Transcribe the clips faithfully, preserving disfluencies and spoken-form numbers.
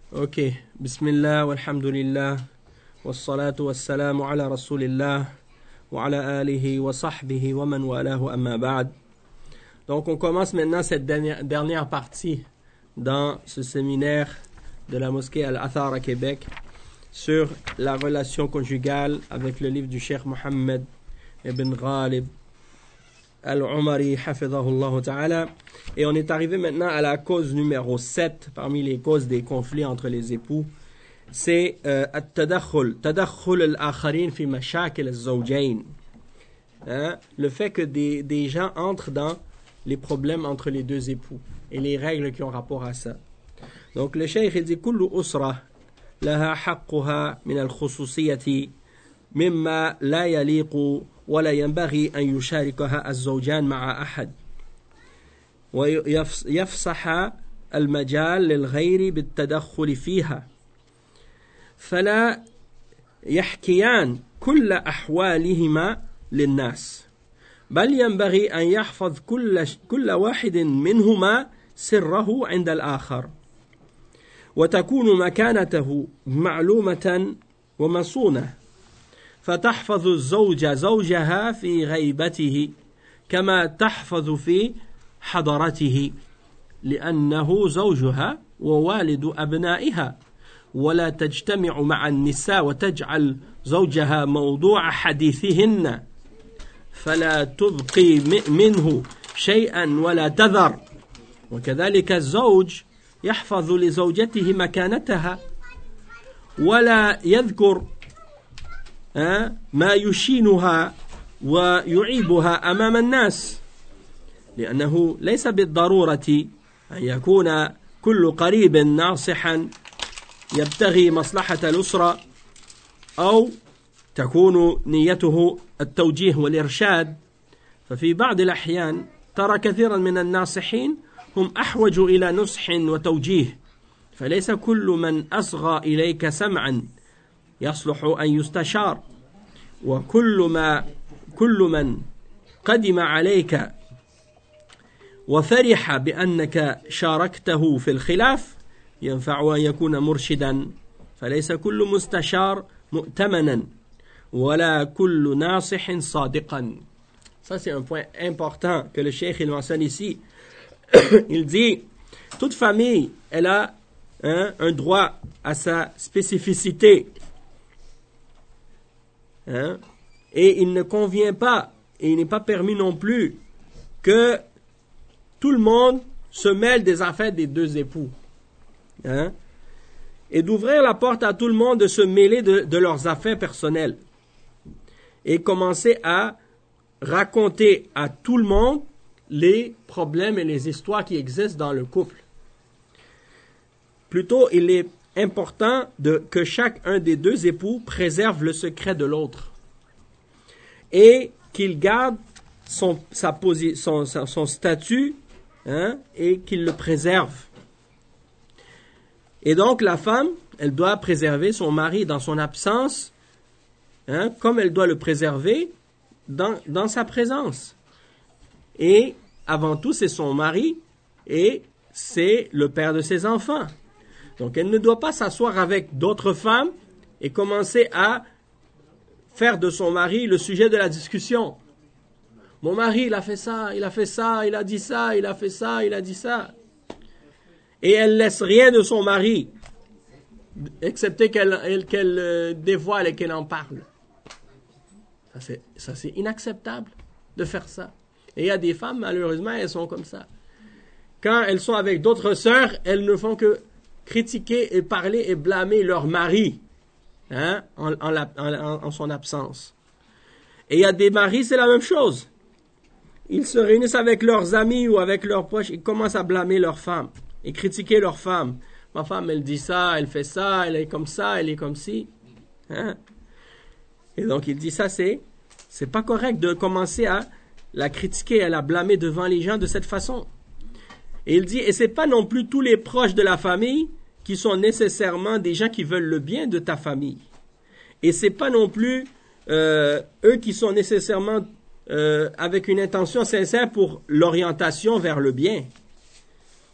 Ok. Bismillah, walhamdulillah, wassalatu wassalamu ala rasulillah, wa ala alihi wa sahbihi wa man walahu amma ba'd. Donc on commence maintenant cette dernière, dernière partie dans ce séminaire de la mosquée Al-Athar à Québec sur la relation conjugale avec le livre du Cheikh Mohammed ibn Ghalib Al-Umari hafidhahullah ta'ala. Et on est arrivé maintenant à la cause numéro sept parmi les causes des conflits entre les époux. C'est euh, at-tadakhul, tadakhul al-akharin fi mashakil al-zawjayn. Hein? Le fait que des, des gens entrent dans les problèmes entre les deux époux et les règles qui ont rapport à ça. Donc le cheikh il dit kullu usra laha haqquha min al-khususiyyati mimma la yaliqu ولا ينبغي أن يشاركها الزوجان مع أحد ويفسح المجال للغير بالتدخل فيها فلا يحكيان كل أحوالهما للناس بل ينبغي أن يحفظ كل, كل واحد منهما سره عند الآخر وتكون مكانته معلومة ومصونة فتحفظ الزوجة زوجها في غيبته كما تحفظ في حضرته لأنه زوجها ووالد أبنائها ولا تجتمع مع النساء وتجعل زوجها موضوع حديثهن فلا تبقي منه شيئا ولا تذر وكذلك الزوج يحفظ لزوجته مكانتها ولا يذكر ما يشينها ويعيبها أمام الناس لأنه ليس بالضرورة أن يكون كل قريب ناصحا يبتغي مصلحة الأسرة أو تكون نيته التوجيه والإرشاد ففي بعض الأحيان ترى كثيرا من الناصحين هم أحوج إلى نصح وتوجيه فليس كل من أصغى إليك سمعا يصلح أن يستشار وكل ما كل من قدم عليك وفرح بأنك شاركته في الخلاف ينفع أن يكون مرشدا فليس كل مستشار مؤتمنا ولا كل ناصح صادقا. Ça c'est un point important que le cheikh il mentionne ici. Il dit toute famille elle a hein, un droit à sa spécificité. Hein? Et il ne convient pas, et il n'est pas permis non plus, que tout le monde se mêle des affaires des deux époux. Hein? Et d'ouvrir la porte à tout le monde de se mêler de, de leurs affaires personnelles. Et commencer à raconter à tout le monde les problèmes et les histoires qui existent dans le couple. Plutôt, il est important de, que chacun des deux époux préserve le secret de l'autre et qu'il garde son, sa posi, son, son, son statut hein, et qu'il le préserve. Et donc la femme, elle doit préserver son mari dans son absence hein, comme elle doit le préserver dans, dans sa présence. Et avant tout, c'est son mari et c'est le père de ses enfants. Donc, elle ne doit pas s'asseoir avec d'autres femmes et commencer à faire de son mari le sujet de la discussion. Mon mari, il a fait ça, il a fait ça, il a dit ça, il a fait ça, il a dit ça. Et elle laisse rien de son mari, excepté qu'elle, qu'elle dévoile et qu'elle en parle. Ça c'est, ça, c'est inacceptable de faire ça. Et il y a des femmes, malheureusement, elles sont comme ça. Quand elles sont avec d'autres sœurs, elles ne font que critiquer et parler et blâmer leur mari hein, en, en, la, en, en son absence. Et il y a des maris, c'est la même chose. Ils se réunissent avec leurs amis ou avec leurs proches, ils commencent à blâmer leur femme et critiquer leur femme. Ma femme, elle dit ça, elle fait ça, elle est comme ça, elle est comme ci. Hein? Et donc il dit ça, c'est, c'est pas correct de commencer à la critiquer, à la blâmer devant les gens de cette façon. Et il dit, et c'est pas non plus tous les proches de la famille qui sont nécessairement des gens qui veulent le bien de ta famille. Et c'est pas non plus euh, eux qui sont nécessairement euh, avec une intention sincère pour l'orientation vers le bien.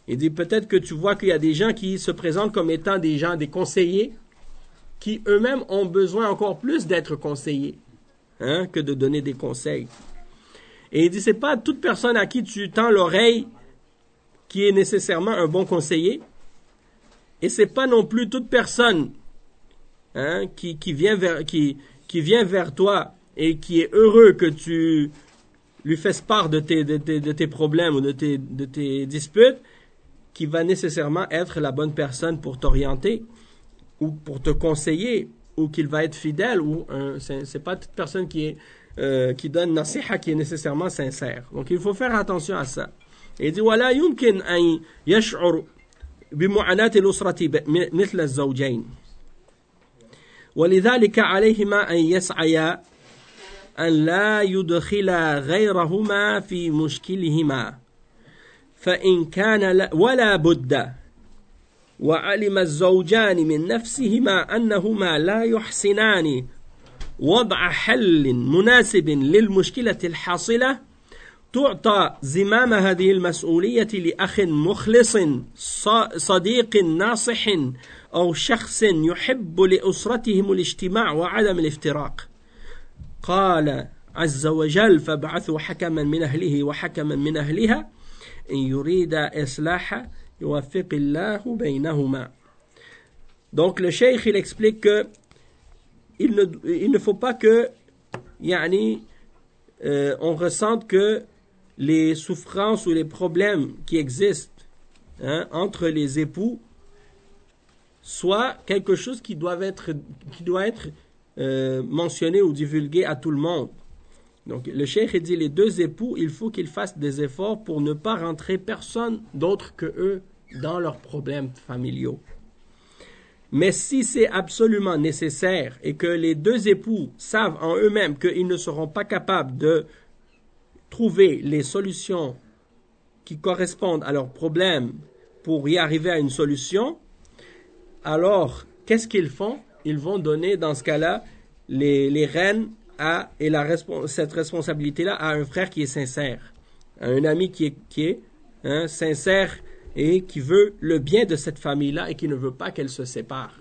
Il dit peut-être que tu vois qu'il y a des gens qui se présentent comme étant des gens, des conseillers, qui eux-mêmes ont besoin encore plus d'être conseillés, hein, que de donner des conseils. Et il dit, c'est pas toute personne à qui tu tends l'oreille qui est nécessairement un bon conseiller, et c'est pas non plus toute personne, hein, qui, qui vient vers, qui, qui vient vers toi et qui est heureux que tu lui fasses part de tes, de tes, de tes problèmes ou de tes, de tes disputes, qui va nécessairement être la bonne personne pour t'orienter ou pour te conseiller, ou qu'il va être fidèle, ou un, c'est, c'est pas toute personne qui est euh, qui donne nasiha qui est nécessairement sincère. Donc il faut faire attention à ça. Et il dit ولا يمكن أن يشعر بمعاناة الأسرة مثل الزوجين ولذلك عليهما أن يسعيا أن لا يدخلا غيرهما في مشكلهما فإن كان ولا بد وعلم الزوجان من نفسهما أنهما لا يحسنان وضع حل مناسب للمشكلة الحاصلة تعطى زمام هذه المسؤولية لأخ مخلص صديق ناصح أو شخص يحب لأسرتهم الاجتماع وعدم الافتراق. قال عز وجل فابعثوا حكما من أهله وحكما من أهلها إن يريد إصلاحا يوفق الله بينهما. Donc le cheikh il explique que il ne, il ne faut pas que yani, euh, on ressente que les souffrances ou les problèmes qui existent, hein, entre les époux soient quelque chose qui doit être, qui doit être euh, mentionné ou divulgué à tout le monde. Donc le cheikh dit les deux époux, il faut qu'ils fassent des efforts pour ne pas rentrer personne d'autre que eux dans leurs problèmes familiaux. Mais si c'est absolument nécessaire et que les deux époux savent en eux-mêmes qu'ils ne seront pas capables de trouver les solutions qui correspondent à leurs problèmes pour y arriver à une solution, alors qu'est-ce qu'ils font? Ils vont donner dans ce cas-là les, les rênes à, et la, cette responsabilité-là à un frère qui est sincère, à un ami qui est, qui est hein, sincère et qui veut le bien de cette famille-là et qui ne veut pas qu'elle se sépare.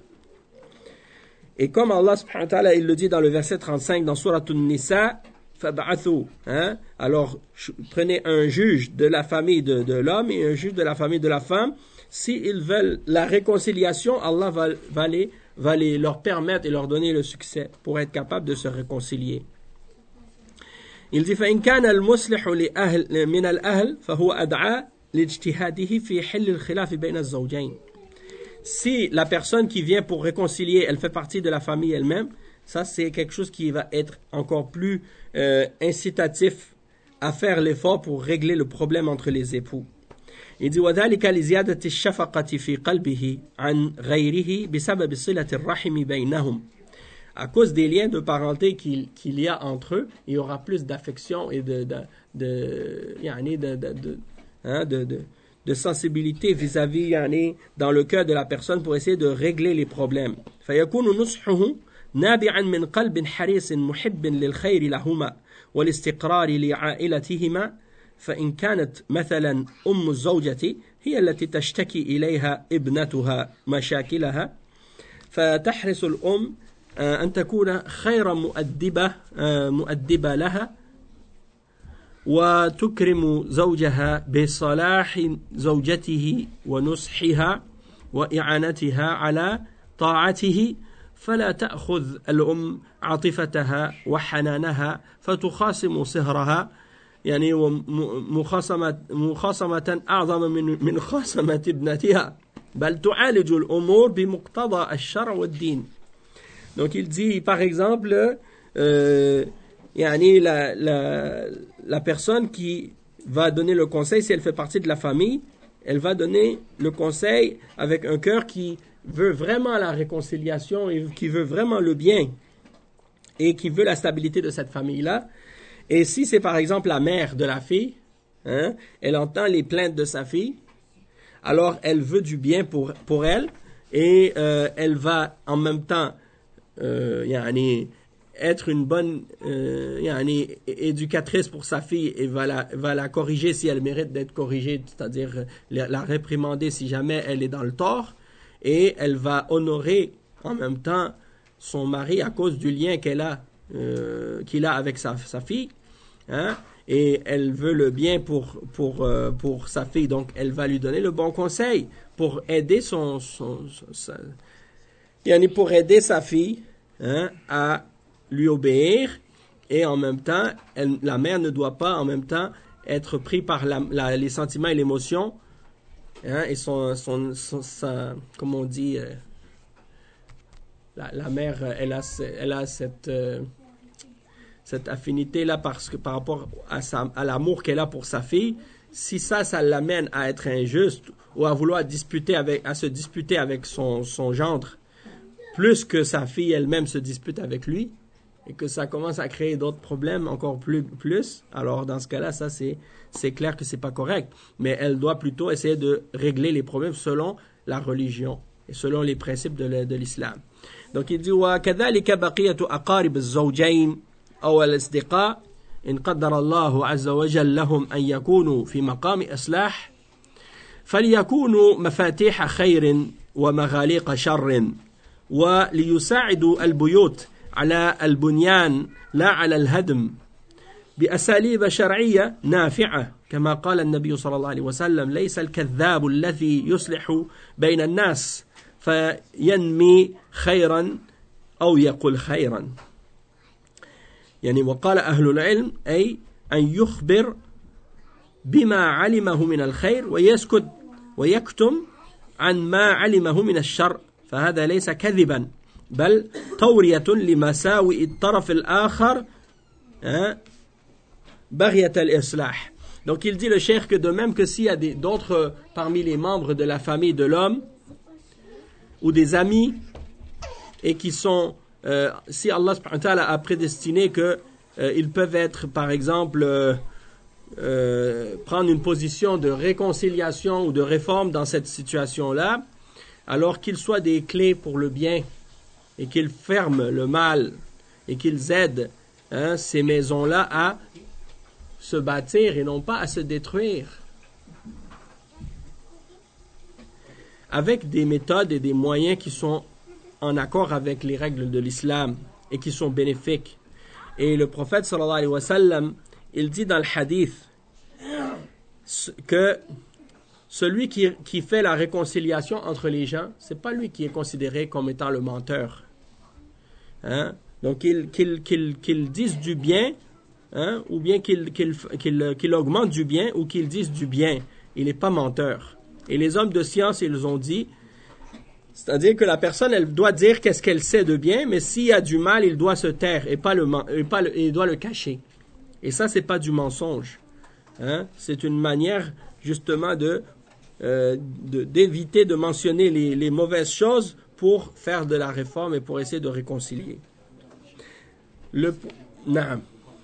Et comme Allah subhanahu wa ta'ala, il le dit dans le verset trente-cinq dans Surat An-Nisa, فَبْعَثُوا, hein, alors prenez un juge de la famille de, de l'homme et un juge de la famille de la femme. S'ils veulent la réconciliation, Allah va, va, les, va les, leur permettre et leur donner le succès pour être capable de se réconcilier. Il dit فَإِنْ كَانَ الْمُصْلِحُ لِأَهْلِ مِنَ الْأَهْلِ فَهُوَ أَدْعَى لِاجْتِهَادِهِ فِي حِلِّ الْخِلَافِ بَيْنَ الزَّوْجَيْنِ. Si la personne qui vient pour réconcilier, elle fait partie de la famille elle-même, ça c'est quelque chose qui va être encore plus euh, incitatif à faire l'effort pour régler le problème entre les époux. Il dit وَذَلِكَ لِزِيَادَةِ الشَّفَقَةِ فِي قَلْبِهِ عَنْ غَيْرِهِ بِسَبَبِ صِلَةِ الرَّحِمِ بَيْنَهُمْ. À cause des liens de parenté qu'il, qu'il y a entre eux, il y aura plus d'affection et de, de, de, yani de, de, de, hein, de, de, de sensibilité vis-à-vis yani, dans le cœur de la personne pour essayer de régler les problèmes. فَيَكُونُ نُصْحُهُ نابعا من قلب حريص محب للخير لهما والاستقرار لعائلتهما فإن كانت مثلا أم الزوجة هي التي تشتكي إليها ابنتها مشاكلها فتحرص الأم أن تكون خير مؤدبة مؤدبة لها وتكرم زوجها بصلاح زوجته ونصحها وإعانتها على طاعته فلا تأخذ الأم عاطفتها وحنانها فتخاصم صهرها يعني ومخاصمة مخاصمة أعظم من من خاصمة ابنتها بل تعالج الأمور بمقتضى الشرع والدين. Donc il dit par exemple euh, يعني la, la, la personne qui va donner le conseil, si elle fait partie de la famille, elle va donner le conseil avec un cœur qui veut vraiment la réconciliation et qui veut vraiment le bien et qui veut la stabilité de cette famille-là. Et si c'est par exemple la mère de la fille, hein, elle entend les plaintes de sa fille, alors elle veut du bien pour, pour elle et euh, elle va en même temps euh, yani, être une bonne euh, yani, éducatrice pour sa fille et va la, va la corriger si elle mérite d'être corrigée, c'est-à-dire la, la réprimander si jamais elle est dans le tort, et elle va honorer en même temps son mari à cause du lien qu'elle a, euh, qu'il a avec sa, sa fille, hein, et elle veut le bien pour, pour, euh, pour sa fille, donc elle va lui donner le bon conseil pour aider son, son, son sa, yani pour aider sa fille, hein, à lui obéir, et en même temps, elle, la mère ne doit pas en même temps être prise par la, la, les sentiments et l'émotion, hein, et son, son, son, sa, comme on dit, euh, la, la mère, elle a, elle a cette, euh, cette affinité-là parce que par rapport à, sa, à l'amour qu'elle a pour sa fille. Si ça, ça l'amène à être injuste ou à vouloir disputer avec, à se disputer avec son, son gendre, plus que sa fille elle-même se dispute avec lui, et que ça commence à créer d'autres problèmes encore plus, plus, alors dans ce cas-là, ça c'est, c'est clair que c'est pas correct. Mais elle doit plutôt essayer de régler les problèmes selon la religion et selon les principes de, de l'islam. Donc il dit وكذلك بقية أقارب الزوجين أو الأصدقاء إن قدر الله عز وجل لهم أن يكونوا في مقام إصلاح فليكونوا مفاتيح خير ومغاليق شر وليساعدوا البيوت على البنيان لا على الهدم بأساليب شرعية نافعة كما قال النبي صلى الله عليه وسلم ليس الكذاب الذي يصلح بين الناس فينمي خيرا أو يقول خيرا يعني وقال أهل العلم أي أن يخبر بما علمه من الخير ويسكت ويكتم عن ما علمه من الشر فهذا ليس كذبا بل تورية لمساوئ الطرف الآخر بغية الإصلاح. Donc il dit le cheikh que de même que s'il y a des, d'autres parmi les membres de la famille de l'homme ou des amis et qui sont euh, si Allah subhanahu wa ta'ala a prédestiné que euh, ils peuvent être par exemple euh, euh, prendre une position de réconciliation ou de réforme dans cette situation-là, alors qu'ils soient des clés pour le bien et qu'ils ferment le mal et qu'ils aident hein, ces maisons-là à se bâtir et non pas à se détruire avec des méthodes et des moyens qui sont en accord avec les règles de l'islam et qui sont bénéfiques. Et le prophète sallallahu alayhi wa sallam, il dit dans le hadith que celui qui, qui fait la réconciliation entre les gens, c'est pas lui qui est considéré comme étant le menteur. Hein? Donc qu'il, qu'il, qu'il, qu'il dise du bien, hein? Ou bien qu'il, qu'il, qu'il, qu'il augmente du bien ou qu'il dise du bien. Il n'est pas menteur. Et les hommes de science, ils ont dit, c'est-à-dire que la personne, elle doit dire qu'est-ce qu'elle sait de bien, mais s'il y a du mal, il doit se taire et pas le, et pas le, il doit le cacher. Et ça, c'est pas du mensonge. Hein? C'est une manière justement de, euh, de d'éviter de mentionner les, les mauvaises choses pour faire de la réforme et pour essayer de réconcilier. Le, non.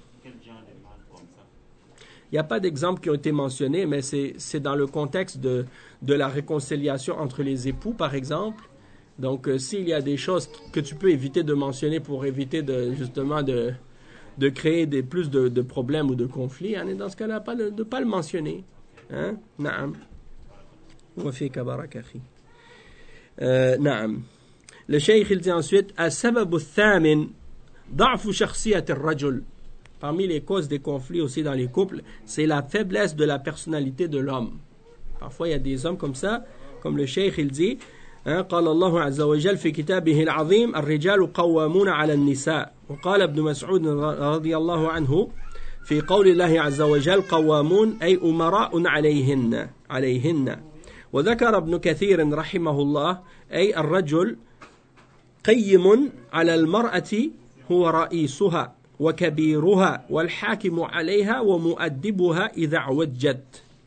Il n'y a pas d'exemples qui ont été mentionnés, mais c'est, c'est dans le contexte de, de la réconciliation entre les époux, par exemple. Donc, euh, s'il y a des choses que tu peux éviter de mentionner pour éviter de, justement de, de créer des, plus de, de problèmes ou de conflits, hein, dans ce cas-là, pas le, de ne pas le mentionner. Hein? Naam. Wa fika barak akhi. Naam. Le cheikh, il dit ensuite, السبب الثامن ضعف شخصية الرجل. Parmi les causes des conflits aussi dans les couples, c'est la faiblesse de la personnalité de l'homme. Parfois, il y a des hommes comme ça, comme le cheikh, il dit, hein, قال الله عز وجل في كتابه العظيم الرجال قوامون على النساء وقال ابن مسعود رضي الله عنه في قول الله عز وجل قوامون أي أمراء عليهن عليهن وذكر ابن كثير رحمه الله أي الرجل قيم على المرأة هو رئيسها وكبيرها والحاكم عليها ومؤدبها إذا عوجت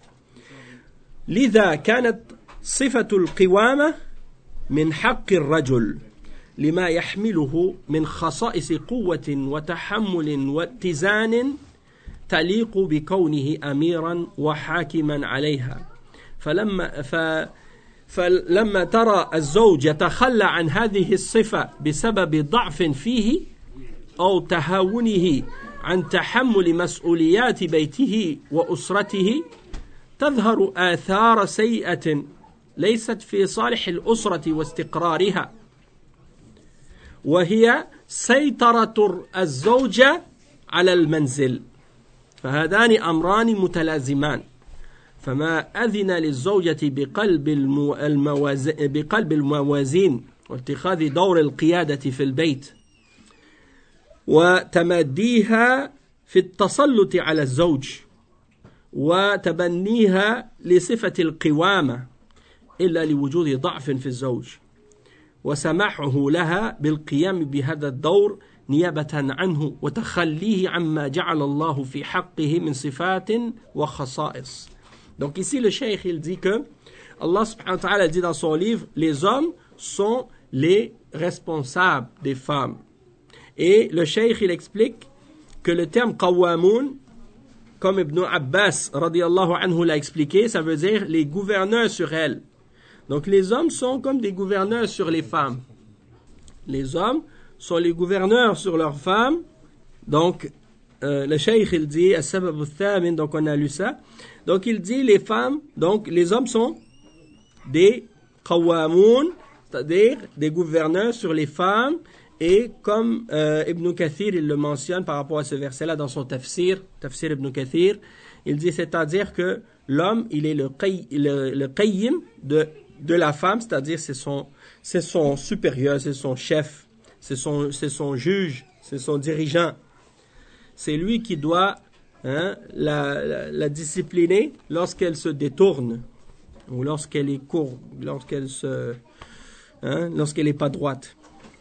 لذا كانت صفة القوامة من حق الرجل لما يحمله من خصائص قوة وتحمل واتزان تليق بكونه أميرا وحاكما عليها فلما ف فلما ترى الزوج يتخلى عن هذه الصفة بسبب ضعف فيه أو تهاونه عن تحمل مسؤوليات بيته وأسرته تظهر آثار سيئة ليست في صالح الأسرة واستقرارها، وهي سيطرة الزوجة على المنزل، فهذان أمران متلازمان، فما أذن للزوجة بقلب الموازين, بقلب الموازين واتخاذ دور القيادة في البيت وتماديها في التسلط على الزوج وتبنيها لصفة القوامة إلا لوجود ضعف في الزوج وسماحه لها بالقيام بهذا الدور نيابة عنه وتخليه عما جعل الله في حقه من صفات وخصائص. Donc ici le cheikh il dit que Allah subhanahu wa ta'ala dit dans son livre, les hommes sont les responsables des femmes. Et le cheikh il explique que le terme qawwamoun, comme Ibn Abbas radiyallahu anhu l'a expliqué, ça veut dire les gouverneurs sur elles. Donc les hommes sont comme des gouverneurs sur les femmes. Les hommes sont les gouverneurs sur leurs femmes. Donc euh, le cheikh il dit as-sabab al-thamin, donc on a lu ça. Donc il dit les femmes, donc les hommes sont des qawwamoun, c'est-à-dire des gouverneurs sur les femmes. Et comme euh, Ibn Kathir il le mentionne par rapport à ce verset-là dans son tafsir, tafsir Ibn Kathir, il dit c'est-à-dire que l'homme il est le, le, le qayyim de, de la femme, c'est-à-dire c'est son, c'est son supérieur, c'est son chef, c'est son, c'est son juge, c'est son dirigeant. C'est lui qui doit hein, la, la, la discipliner lorsqu'elle se détourne ou lorsqu'elle est courbe, lorsqu'elle se, hein, lorsqu'elle n'est pas droite.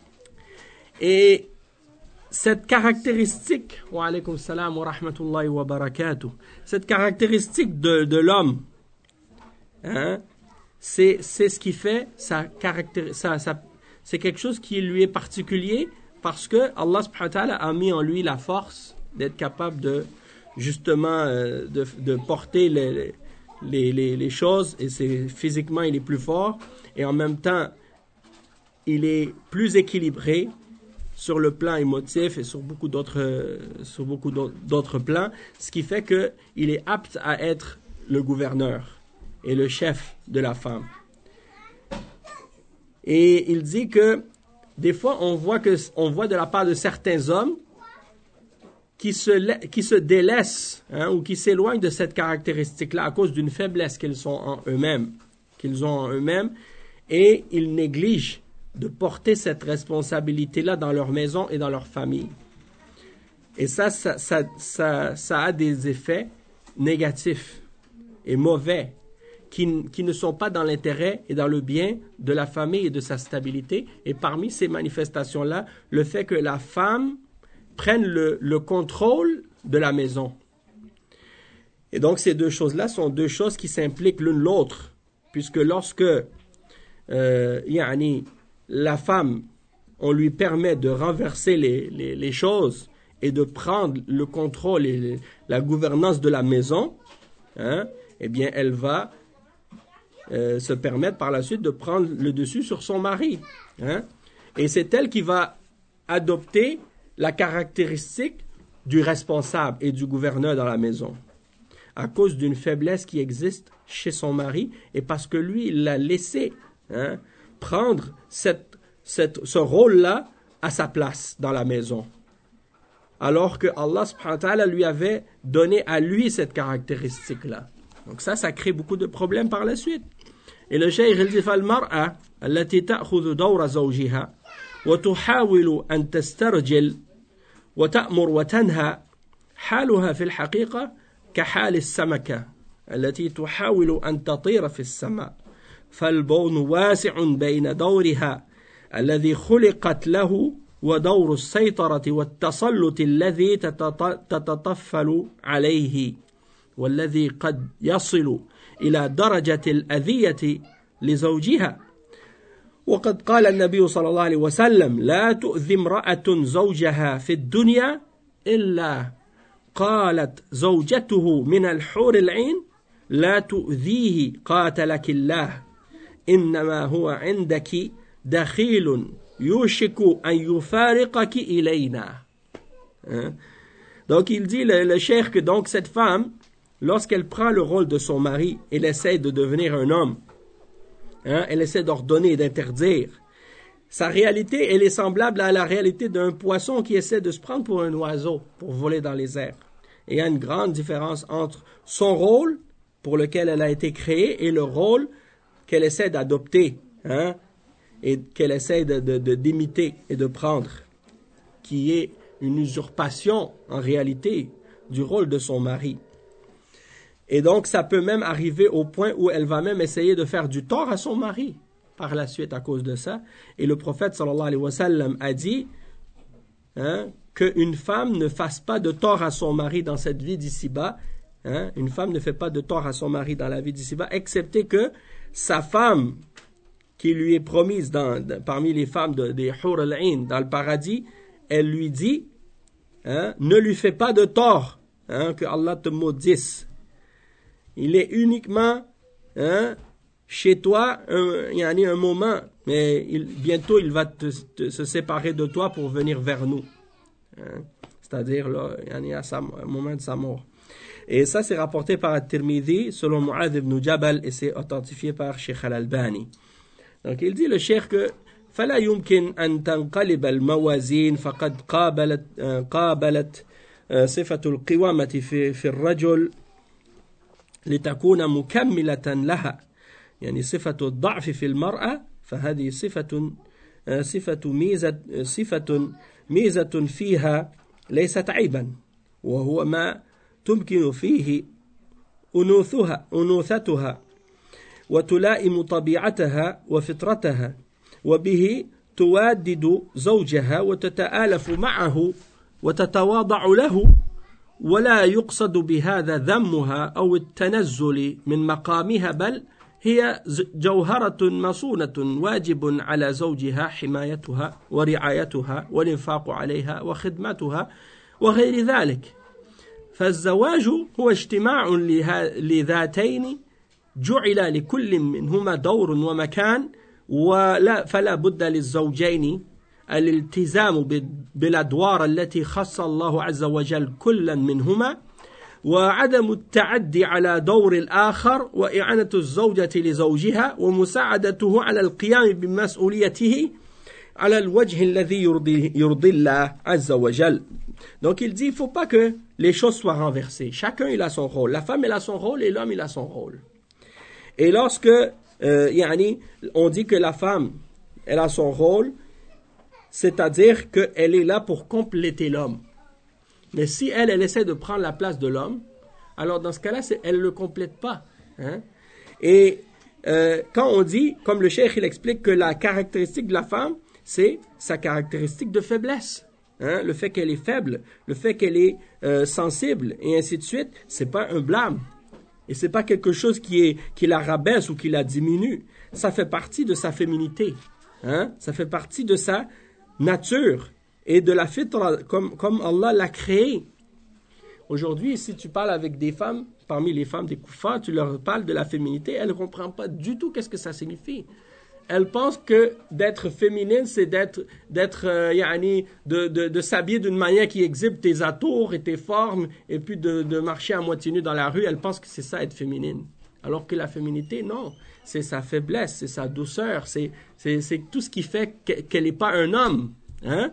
Et cette caractéristique, wa alaykum salam wa rahmatullahi wa barakatuh, cette caractéristique de, de l'homme, hein, c'est, c'est ce qui fait sa caractér, sa, sa, c'est quelque chose qui lui est particulier parce que Allah subhanahu wa ta'ala a mis en lui la force d'être capable de, justement, euh, de, de porter les, les, les, les choses, et c'est, physiquement il est plus fort, et en même temps il est plus équilibré sur le plan émotif et sur beaucoup d'autres, sur beaucoup d'autres plans, ce qui fait qu'il est apte à être le gouverneur et le chef de la femme. Et il dit que des fois on voit, que, on voit de la part de certains hommes qui se, qui se délaissent hein, ou qui s'éloignent de cette caractéristique-là à cause d'une faiblesse qu'ils sont en eux-mêmes, qu'ils ont en eux-mêmes, et ils négligent de porter cette responsabilité-là dans leur maison et dans leur famille. Et ça, ça, ça, ça, ça a des effets négatifs et mauvais qui, qui ne sont pas dans l'intérêt et dans le bien de la famille et de sa stabilité. Et parmi ces manifestations-là, le fait que la femme prenne le, le contrôle de la maison. Et donc ces deux choses-là sont deux choses qui s'impliquent l'une l'autre, puisque lorsque euh, yani, la femme, on lui permet de renverser les, les, les choses et de prendre le contrôle et les, la gouvernance de la maison, hein, eh bien, elle va euh, se permettre par la suite de prendre le dessus sur son mari. Hein, et c'est elle qui va adopter la caractéristique du responsable et du gouverneur dans la maison, à cause d'une faiblesse qui existe chez son mari et parce que lui, il l'a laissé hein, prendre cette, cette, ce rôle-là à sa place dans la maison. Alors que Allah subhanahu wa ta'ala lui avait donné à lui cette caractéristique-là. Donc ça, ça crée beaucoup de problèmes par la suite. Et le cheikh il dit فالمرأة التي تأخذ دور زوجها وتحاول أن تسترجل وتأمر وتنهى حالها في الحقيقة كحال السمكة التي تحاول أن تطير في السماء. فالبون واسع بين دورها الذي خلقت له ودور السيطرة والتسلط الذي تتطفل عليه والذي قد يصل إلى درجة الأذية لزوجها. وقد قال النبي صلى الله عليه وسلم لا تؤذي امرأة زوجها في الدنيا إلا قالت زوجته من الحور العين لا تؤذيه قاتلك الله إنما هو عندك دخيل يوشك أن يفارقك إلينا. Hein? Donc il dit, le, le cheikh, que donc cette femme, lorsqu'elle prend le rôle de son mari, elle essaie de devenir un homme. Hein? Elle essaie d'ordonner et d'interdire. Sa réalité, elle est semblable à la réalité d'un poisson qui essaie de se prendre pour un oiseau, pour voler dans les airs. Et il y a une grande différence entre son rôle, pour lequel elle a été créée, et le rôle qu'elle essaie d'adopter, hein, et qu'elle essaie de, de, de, d'imiter et de prendre, qui est une usurpation, en réalité, du rôle de son mari. Et donc, ça peut même arriver au point où elle va même essayer de faire du tort à son mari, par la suite, à cause de ça. Et le prophète, sallallahu alayhi wa sallam, a dit, hein, qu'une femme ne fasse pas de tort à son mari dans cette vie d'ici-bas. Hein, une femme ne fait pas de tort à son mari dans la vie d'ici-bas, excepté que sa femme, qui lui est promise dans, dans, parmi les femmes de, des Hur al-Ain dans le paradis, elle lui dit, hein, ne lui fais pas de tort, hein, que Allah te maudisse. Il est uniquement, hein, chez toi, un, il y en a un moment, mais il, bientôt il va te, te, se séparer de toi pour venir vers nous. Hein, c'est-à-dire, là, il y en a un moment de sa mort. Et ça, c'est rapporté par At-Tirmidhi, selon Mu'adh ibn Jabal, et c'est authentifié par Sheikh Al-Albani. Donc, il dit, le Cheikh, que فلا يمكن أن تنقلب الموازين فقد قابلت قابلت صفة القوامة في في الرجل لتكون مكملة لها يعني صفة الضعف في المرأة فهذه صفة صفة ميزة صفة ميزة فيها ليست عيبا وهو ما تمكن فيه أنوثها أنوثتها وتلائم طبيعتها وفطرتها وبه توادد زوجها وتتآلف معه وتتواضع له ولا يقصد بهذا ذمها أو التنزل من مقامها بل هي جوهرة مصونة واجب على زوجها حمايتها ورعايتها والإنفاق عليها وخدمتها وغير ذلك فالزواج هو اجتماع لذاتين جعل لكل منهما دور ومكان ولا فلا بد للزوجين الالتزام بالأدوار التي خص الله عز وجل كلا منهما وعدم التعدي على دور الآخر وإعانة الزوجة لزوجها ومساعدته على القيام بمسؤوليته على الوجه الذي يرضي, يرضي الله عز وجل. Donc il dit, il ne faut pas que les choses soient renversées. Chacun il a son rôle. La femme elle a son rôle et l'homme il a son rôle. Et lorsque euh, yani, on dit que la femme elle a son rôle, c'est-à-dire qu'elle est là pour compléter l'homme. Mais si elle, elle essaie de prendre la place de l'homme, alors dans ce cas-là, c'est, elle ne le complète pas. Hein? Et euh, quand on dit, comme le cheikh il explique que la caractéristique de la femme, c'est sa caractéristique de faiblesse. Hein? Le fait qu'elle est faible, le fait qu'elle est euh, sensible, et ainsi de suite, c'est pas un blâme. Et c'est pas quelque chose qui, est, qui la rabaisse ou qui la diminue. Ça fait partie de sa féminité. Hein? Ça fait partie de sa nature et de la fitra, comme, comme Allah l'a créé. Aujourd'hui, si tu parles avec des femmes, parmi les femmes des koufars, tu leur parles de la féminité, elles ne comprennent pas du tout qu'est-ce que ça signifie. Elles pensent que d'être féminine, c'est d'être, d'être euh, yani, de, de, de s'habiller d'une manière qui exhibe tes atours et tes formes, et puis de, de marcher à moitié nu dans la rue. Elles pensent que c'est ça être féminine. Alors que la féminité, non. C'est sa faiblesse, c'est sa douceur, c'est, c'est, c'est tout ce qui fait qu'elle n'est pas un homme. Hein?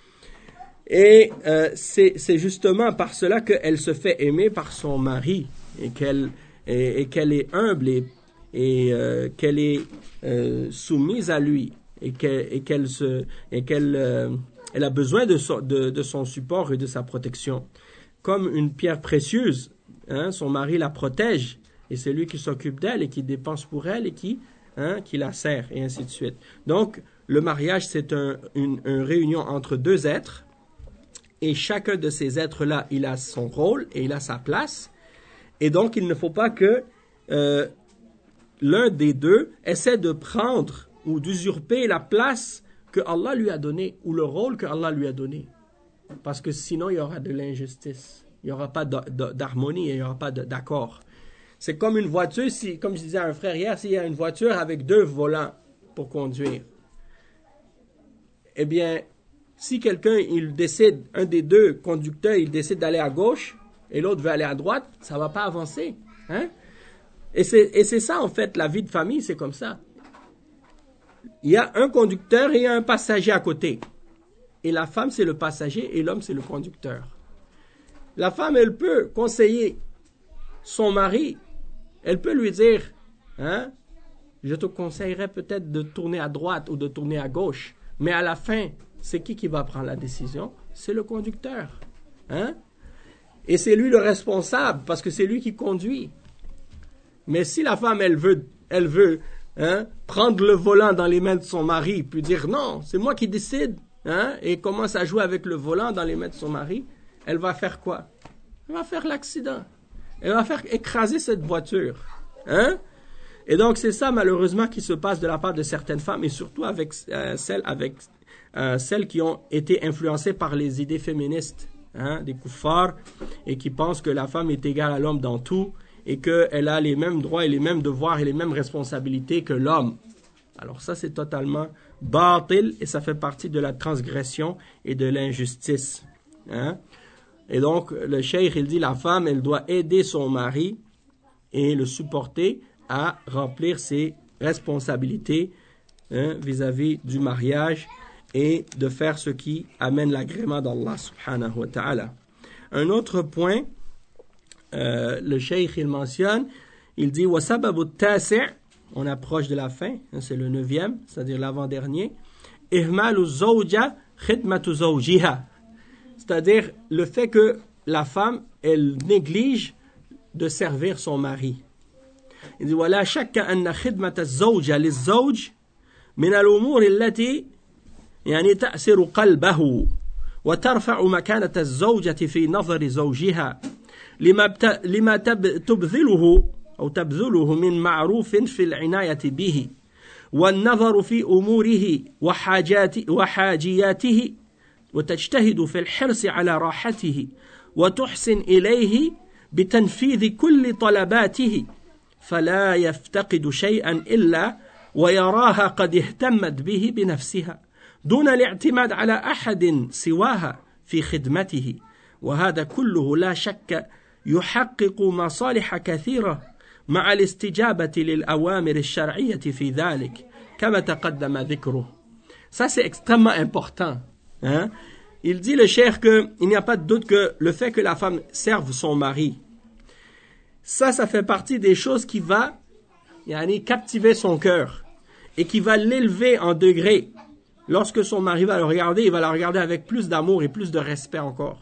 Et euh, c'est, c'est justement par cela qu'elle se fait aimer par son mari et qu'elle, et, et qu'elle est humble et, et euh, qu'elle est euh, soumise à lui et qu'elle, et qu'elle, se, et qu'elle euh, elle a besoin de son, de, de son support et de sa protection. Comme une pierre précieuse, hein, son mari la protège et c'est lui qui s'occupe d'elle et qui dépense pour elle et qui, hein, qui la sert et ainsi de suite. Donc le mariage c'est un, une, une réunion entre deux êtres. Et chacun de ces êtres-là, il a son rôle et il a sa place. Et donc, il ne faut pas que euh, l'un des deux essaie de prendre ou d'usurper la place que Allah lui a donnée ou le rôle que Allah lui a donné. Parce que sinon, il y aura de l'injustice. Il n'y aura pas d'harmonie et il n'y aura pas d'accord. C'est comme une voiture, si, comme je disais à un frère hier, s'il y a une voiture avec deux volants pour conduire, eh bien, si quelqu'un, il décide, un des deux conducteurs, il décide d'aller à gauche et l'autre veut aller à droite, ça ne va pas avancer. Hein? Et c'est, et c'est ça, en fait, la vie de famille, c'est comme ça. Il y a un conducteur et il y a un passager à côté. Et la femme, c'est le passager et l'homme, c'est le conducteur. La femme, elle peut conseiller son mari, elle peut lui dire, hein, je te conseillerais peut-être de tourner à droite ou de tourner à gauche. Mais à la fin, c'est qui qui va prendre la décision? C'est le conducteur. Hein? Et c'est lui le responsable parce que c'est lui qui conduit. Mais si la femme, elle veut, elle veut hein, prendre le volant dans les mains de son mari, puis dire non, c'est moi qui décide, hein, et commence à jouer avec le volant dans les mains de son mari, elle va faire quoi? Elle va faire l'accident. Elle va faire écraser cette voiture. Hein? Et donc, c'est ça, malheureusement, qui se passe de la part de certaines femmes, et surtout avec euh, celles, avec, euh, celles qui ont été influencées par les idées féministes, hein, des kuffars, et qui pensent que la femme est égale à l'homme dans tout, et qu'elle a les mêmes droits et les mêmes devoirs et les mêmes responsabilités que l'homme. Alors ça, c'est totalement batil, et ça fait partie de la transgression et de l'injustice. Hein? Et donc, le cheikh, il dit, la femme, elle doit aider son mari et le supporter à remplir ses responsabilités hein, vis-à-vis du mariage et de faire ce qui amène l'agrément d'Allah subhanahu wa ta'ala. Un autre point, euh, le cheikh, il mentionne, il dit, wa sababu tasi', on approche de la fin, hein, c'est le neuvième, c'est-à-dire l'avant-dernier, ihmalu zawja khidmatu zawjiha. C'est-à-dire le fait que la femme, elle néglige de servir son mari. Il dit, ولا شك أن خدمة الزوجة للزوج من الأمور التي يعني تأسر قلبه وترفع مكانة الزوجة في نظر زوجها لما لما تبذله أو تبذله من معروف في العناية به والنظر في أموره وحاجات وحاجياته وتجتهد في الحرص على راحته وتحسن إليه بتنفيذ كل طلباته فلا يفتقد شيئا إلا ويراها قد اهتمت به بنفسها دون الاعتماد على أحد سواها في خدمته وهذا كله لا شك يحقق مصالح كثيرة مع الاستجابة للأوامر الشرعية في ذلك كما تقدم ذكره. Ça c'est extrêmement important. Hein? Il dit le cheikh qu'il n'y a pas de doute que le fait que la femme serve son mari, ça, ça fait partie des choses qui va yani, captiver son cœur et qui va l'élever en degré. Lorsque son mari va le regarder, il va la regarder avec plus d'amour et plus de respect encore.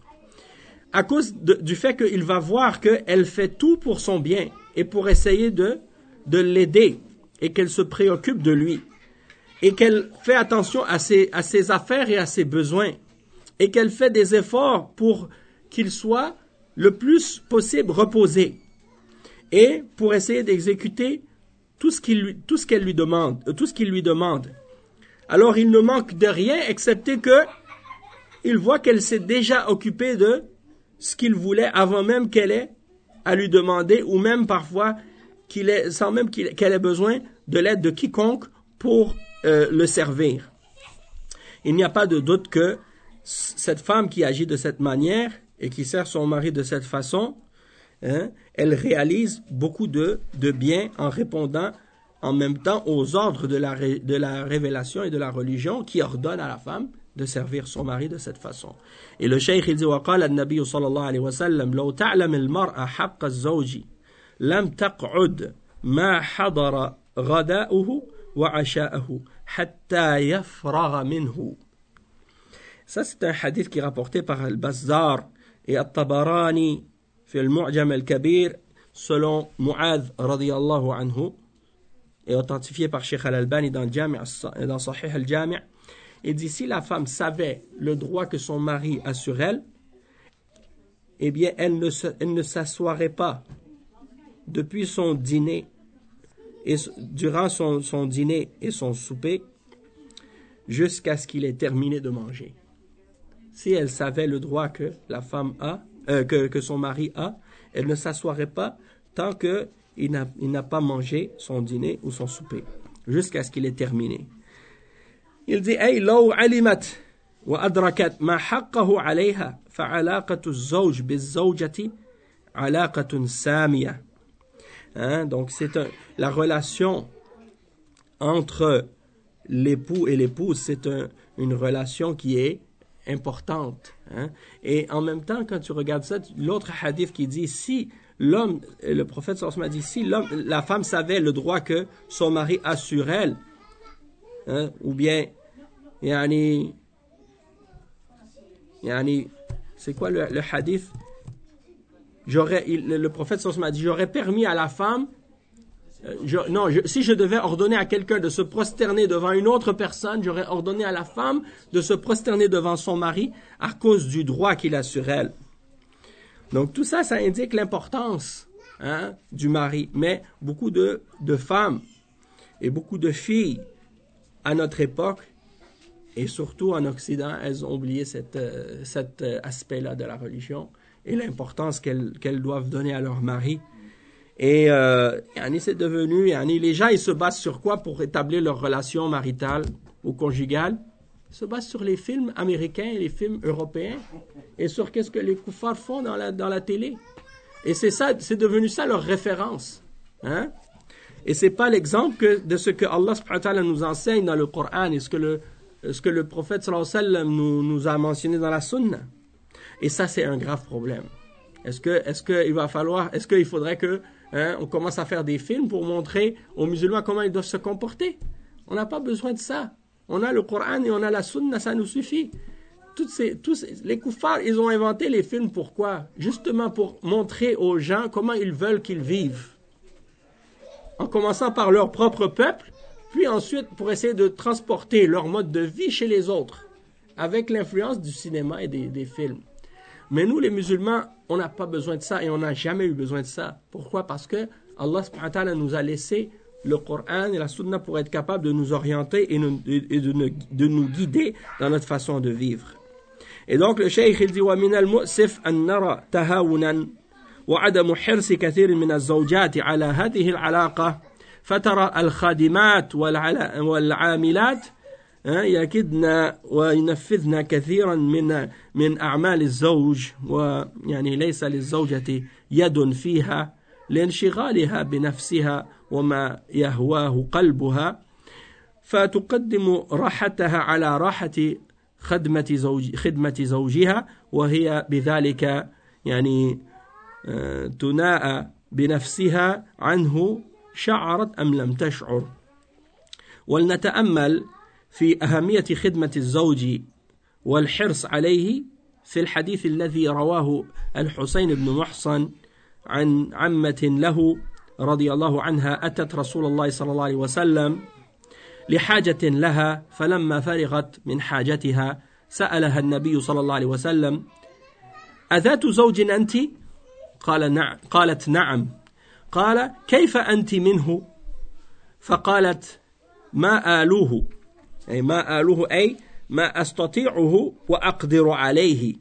À cause de, du fait qu'il va voir qu'elle fait tout pour son bien et pour essayer de, de l'aider et qu'elle se préoccupe de lui et qu'elle fait attention à ses, à ses affaires et à ses besoins et qu'elle fait des efforts pour qu'il soit le plus possible reposé et pour essayer d'exécuter tout ce qu'il lui, tout ce qu'elle lui demande, tout ce qu'il lui demande. Alors il ne manque de rien excepté que il voit qu'elle s'est déjà occupée de ce qu'il voulait avant même qu'elle ait à lui demander ou même parfois qu'il ait, sans même qu'il, qu'elle ait besoin de l'aide de quiconque pour euh, le servir. Il n'y a pas de doute que cette femme qui agit de cette manière et qui sert son mari de cette façon, hein, elle réalise beaucoup de, de bien en répondant en même temps aux ordres de la, de la révélation et de la religion qui ordonnent à la femme de servir son mari de cette façon. Et le cheikh il dit وقال النبي صلى الله عليه وسلم لو تعلم المرأة حق الزوج لم تقعد ما حضر غداؤه وعشاءه حتى يفرغ منه. Ça c'est un hadith qui est rapporté par Al-Bazzar et At-Tabarani في المعجم الكبير selon Mu'adh radiyallahu anhu et authentifié par Sheikh Al-Albani dans, dans Sahih Al-Jami'. Il dit, si la femme savait le droit que son mari a sur elle, eh bien, elle ne, se, elle ne s'assoirait pas depuis son dîner, et durant son, son dîner et son souper, jusqu'à ce qu'il ait terminé de manger. Si elle savait le droit que la femme a, euh, que, que son mari a, elle ne s'assoirait pas tant qu'il n'a, il n'a pas mangé son dîner ou son souper, jusqu'à ce qu'il ait terminé. Il dit, hey, law alimat, وأدركت ما حقه عليها فعلاقة الزوج بالزوجة علاقة سامية. Hein, donc c'est un, la relation entre l'époux et l'épouse, c'est un, une relation qui est importante. Hein. Et en même temps, quand tu regardes ça, l'autre hadith qui dit, si l'homme, le prophète sallallahu alayhi wa sallam a dit, si l'homme, la femme savait le droit que son mari a sur elle, hein, ou bien, yani, yani, c'est quoi le, le hadith? J'aurais, il, le prophète sallallahu alayhi wa sallam a dit, j'aurais permis à la femme, Je, non, je, si je devais ordonner à quelqu'un de se prosterner devant une autre personne, j'aurais ordonné à la femme de se prosterner devant son mari à cause du droit qu'il a sur elle. Donc tout ça, ça indique l'importance, hein, du mari. Mais beaucoup de, de femmes et beaucoup de filles à notre époque, et surtout en Occident, elles ont oublié cette, euh, cet euh, aspect-là de la religion et l'importance qu'elles, qu'elles doivent donner à leur mari. Et euh, c'est devenu, les gens, ils se basent sur quoi pour établir leur relation maritale ou conjugale? Ils se basent sur les films américains et les films européens et sur qu'est-ce que les koufars font dans la, dans la télé. Et c'est ça, c'est devenu ça leur référence. Hein? Et c'est pas l'exemple que, de ce que Allah subhanahu wa ta'ala nous enseigne dans le Coran et ce que le, ce que le prophète sallallahu alayhi wa sallam nous, nous a mentionné dans la sunna. Et ça, c'est un grave problème. Est-ce que, est-ce que il va falloir, est-ce qu'il faudrait que Hein, on commence à faire des films pour montrer aux musulmans comment ils doivent se comporter? On n'a pas besoin de ça. On a le Coran et on a la Sunna, ça nous suffit. Toutes ces, tous ces, les koufars, ils ont inventé les films, pourquoi? Justement pour montrer aux gens comment ils veulent qu'ils vivent. En commençant par leur propre peuple, puis ensuite pour essayer de transporter leur mode de vie chez les autres, avec l'influence du cinéma et des, des films. Mais nous, les musulmans, on n'a pas besoin de ça et on n'a jamais eu besoin de ça. Pourquoi? Parce que Allah subhanahu wa ta'ala nous a laissé le Coran et la Sunna pour être capable de nous orienter et, nous, et de, nous, de nous guider dans notre façon de vivre. Et donc le cheikh il dit وَمِنَ الْمُؤْسِفِ أَنْ نَرَى تَهَاوُنًا وعدم حرص كثير من الزوجات على هذه العلاقة فترى الخادمات والعاملات يكدن وينفذن كثيرا من من أعمال الزوج ويعني ليس للزوجة يد فيها لانشغالها بنفسها وما يهواه قلبها فتقدم راحتها على راحة خدمة زوج خدمة زوجها وهي بذلك يعني تناء بنفسها عنه شعرت أم لم تشعر. ولنتأمل في أهمية خدمة الزوج والحرص عليه في الحديث الذي رواه الحسين بن محصن عن عمة له رضي الله عنها أتت رسول الله صلى الله عليه وسلم لحاجة لها فلما فرغت من حاجتها سألها النبي صلى الله عليه وسلم أذات زوج أنت؟ قال نعم قالت نعم. قال كيف أنت منه؟ فقالت ما آلوه أي ما آلوه أي ما أستطيعه وأقدر عليه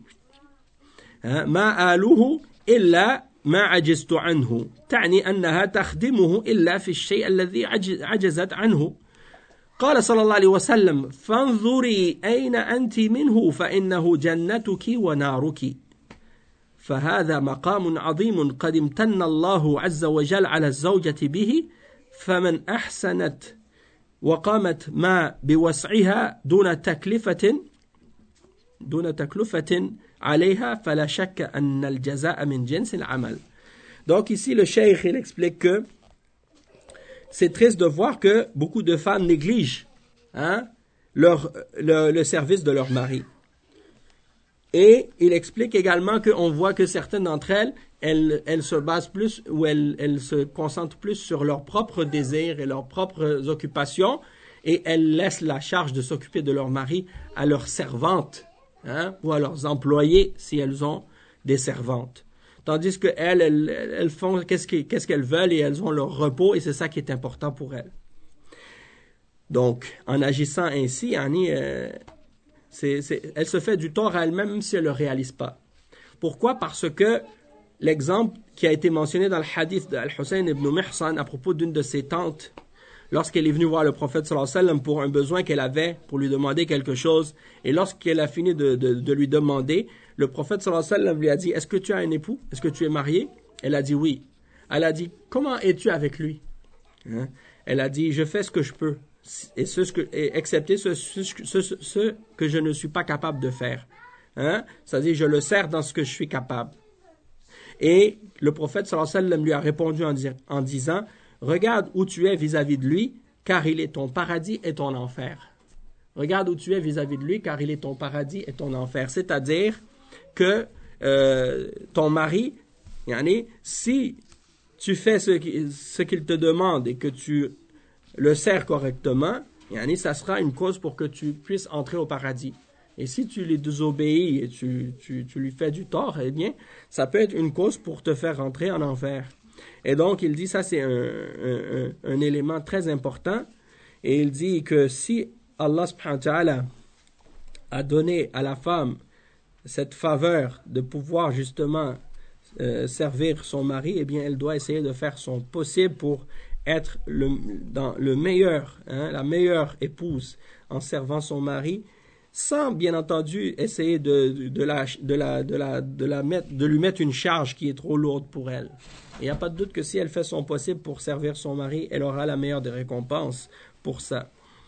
ما آلوه إلا ما عجزت عنه تعني أنها تخدمه إلا في الشيء الذي عجزت عنه. قال صلى الله عليه وسلم فانظري أين أنت منه فإنه جنتك ونارك. فهذا مقام عظيم قد امتن الله عز وجل على الزوجة به فمن أحسنت وقامت ما بوسعها دون تكلفة دون تكلفة عليها فلا شك أن الجزاء من جنس العمل. Donc ici le cheikh il explique que c'est triste de voir que beaucoup de femmes négligent hein, leur, le, le service de leur mari. Et il explique également qu'on voit que certaines d'entre elles, elles, elles se basent plus ou elles, elles se concentrent plus sur leurs propres désirs et leurs propres occupations et elles laissent la charge de s'occuper de leur mari à leurs servantes hein, ou à leurs employés si elles ont des servantes. Tandis qu'elles, elles, elles font qu'est-ce qu'elles, qu'est-ce qu'elles veulent et elles ont leur repos et c'est ça qui est important pour elles. Donc, en agissant ainsi, Annie, euh, c'est, c'est, elle se fait du tort à elle-même même si elle ne le réalise pas. Pourquoi? Parce que l'exemple qui a été mentionné dans le hadith d'Al-Hussein ibn Mihsan à propos d'une de ses tantes, lorsqu'elle est venue voir le prophète sallallahu alayhi wa sallam pour un besoin qu'elle avait, pour lui demander quelque chose, et lorsqu'elle a fini de, de, de lui demander, le prophète sallallahu alayhi wa sallam lui a dit, est-ce que tu as un époux? Est-ce que tu es marié? Elle a dit oui. Elle a dit, comment es-tu avec lui? Hein? Elle a dit, je fais ce que je peux, et ce, ce que, et excepté ce, ce, ce, ce que je ne suis pas capable de faire. Hein? C'est-à-dire, je le sers dans ce que je suis capable. Et le prophète sallallahu alayhi wa sallam lui a répondu en, di- en disant, regarde où tu es vis-à-vis de lui, car il est ton paradis et ton enfer. Regarde où tu es vis-à-vis de lui, car il est ton paradis et ton enfer. C'est-à-dire que euh, ton mari, yani, si tu fais ce, qui, ce qu'il te demande et que tu le sers correctement, yani, ça sera une cause pour que tu puisses entrer au paradis. Et si tu les désobéis et tu, tu, tu lui fais du tort, eh bien, ça peut être une cause pour te faire rentrer en enfer. Et donc, il dit, ça c'est un, un, un, un élément très important. Et il dit que si Allah subhanahu wa ta'ala a donné à la femme cette faveur de pouvoir justement euh, servir son mari, eh bien, elle doit essayer de faire son possible pour être le, dans le meilleur, hein, la meilleure épouse en servant son mari, sans bien entendu essayer de, de, de, la, de, la, de, la, de, la mettre, de lui mettre une charge qui est trop lourde pour elle. Il n'y a pas de doute que si elle fait son possible pour servir son mari, elle aura la meilleure des récompenses pour ça.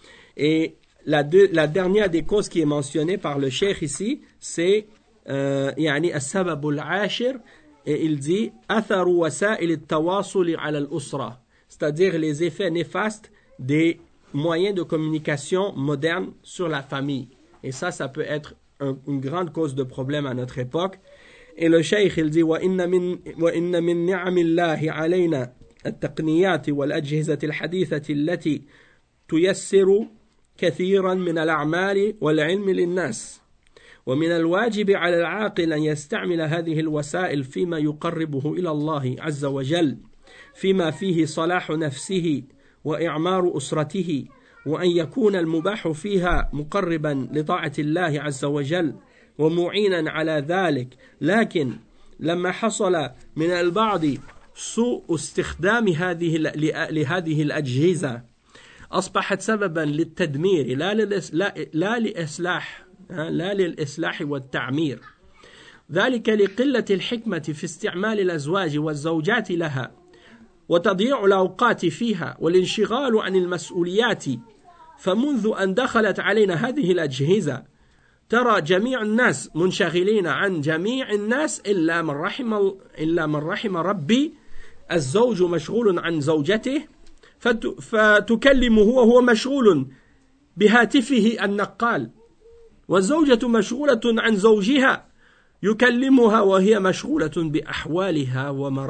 Et la, deux, la dernière des causes qui est mentionnée par le cheikh ici, c'est euh, يعني السبب العاشر, et il dit أثر وسائل التواصل على الأسرة, c'est-à-dire les effets néfastes des moyens de communication modernes sur la famille. Et ça, ça peut être un, une grande cause de problème à notre époque. Et le cheikh, il dit وَإِنَّ مِن, وإن من نعم الله علينا التقنيات والأجهزة الحديثة التي تيسر كثيرا من الأعمال والعلم للناس ومن الواجب على العاقل أن يستعمل هذه الوسائل فيما يقربه إلى الله عز وجل فيما فيه صلاح نفسه وإعمار أسرته وأن يكون المباح فيها مقربا لطاعة الله عز وجل ومعينا على ذلك. لكن لما حصل من البعض سوء استخدام هذه لهذه الأجهزة أصبحت سببا للتدمير لا لا لا لإصلاح لا للإصلاح والتعمير. ذلك لقلة الحكمة في استعمال الأزواج والزوجات لها وتضييع الأوقات فيها والانشغال عن المسؤوليات. فمنذ أن دخلت علينا هذه الأجهزة ترى جميع الناس منشغلين عن جميع الناس إلا من رحم إلا من رحم ربي. الزوج مشغول عن زوجته فتكلمه وهو مشغول بهاتفه النقال، والزوجة مشغولة عن زوجها يكلمها وهي مشغولة بأحوالها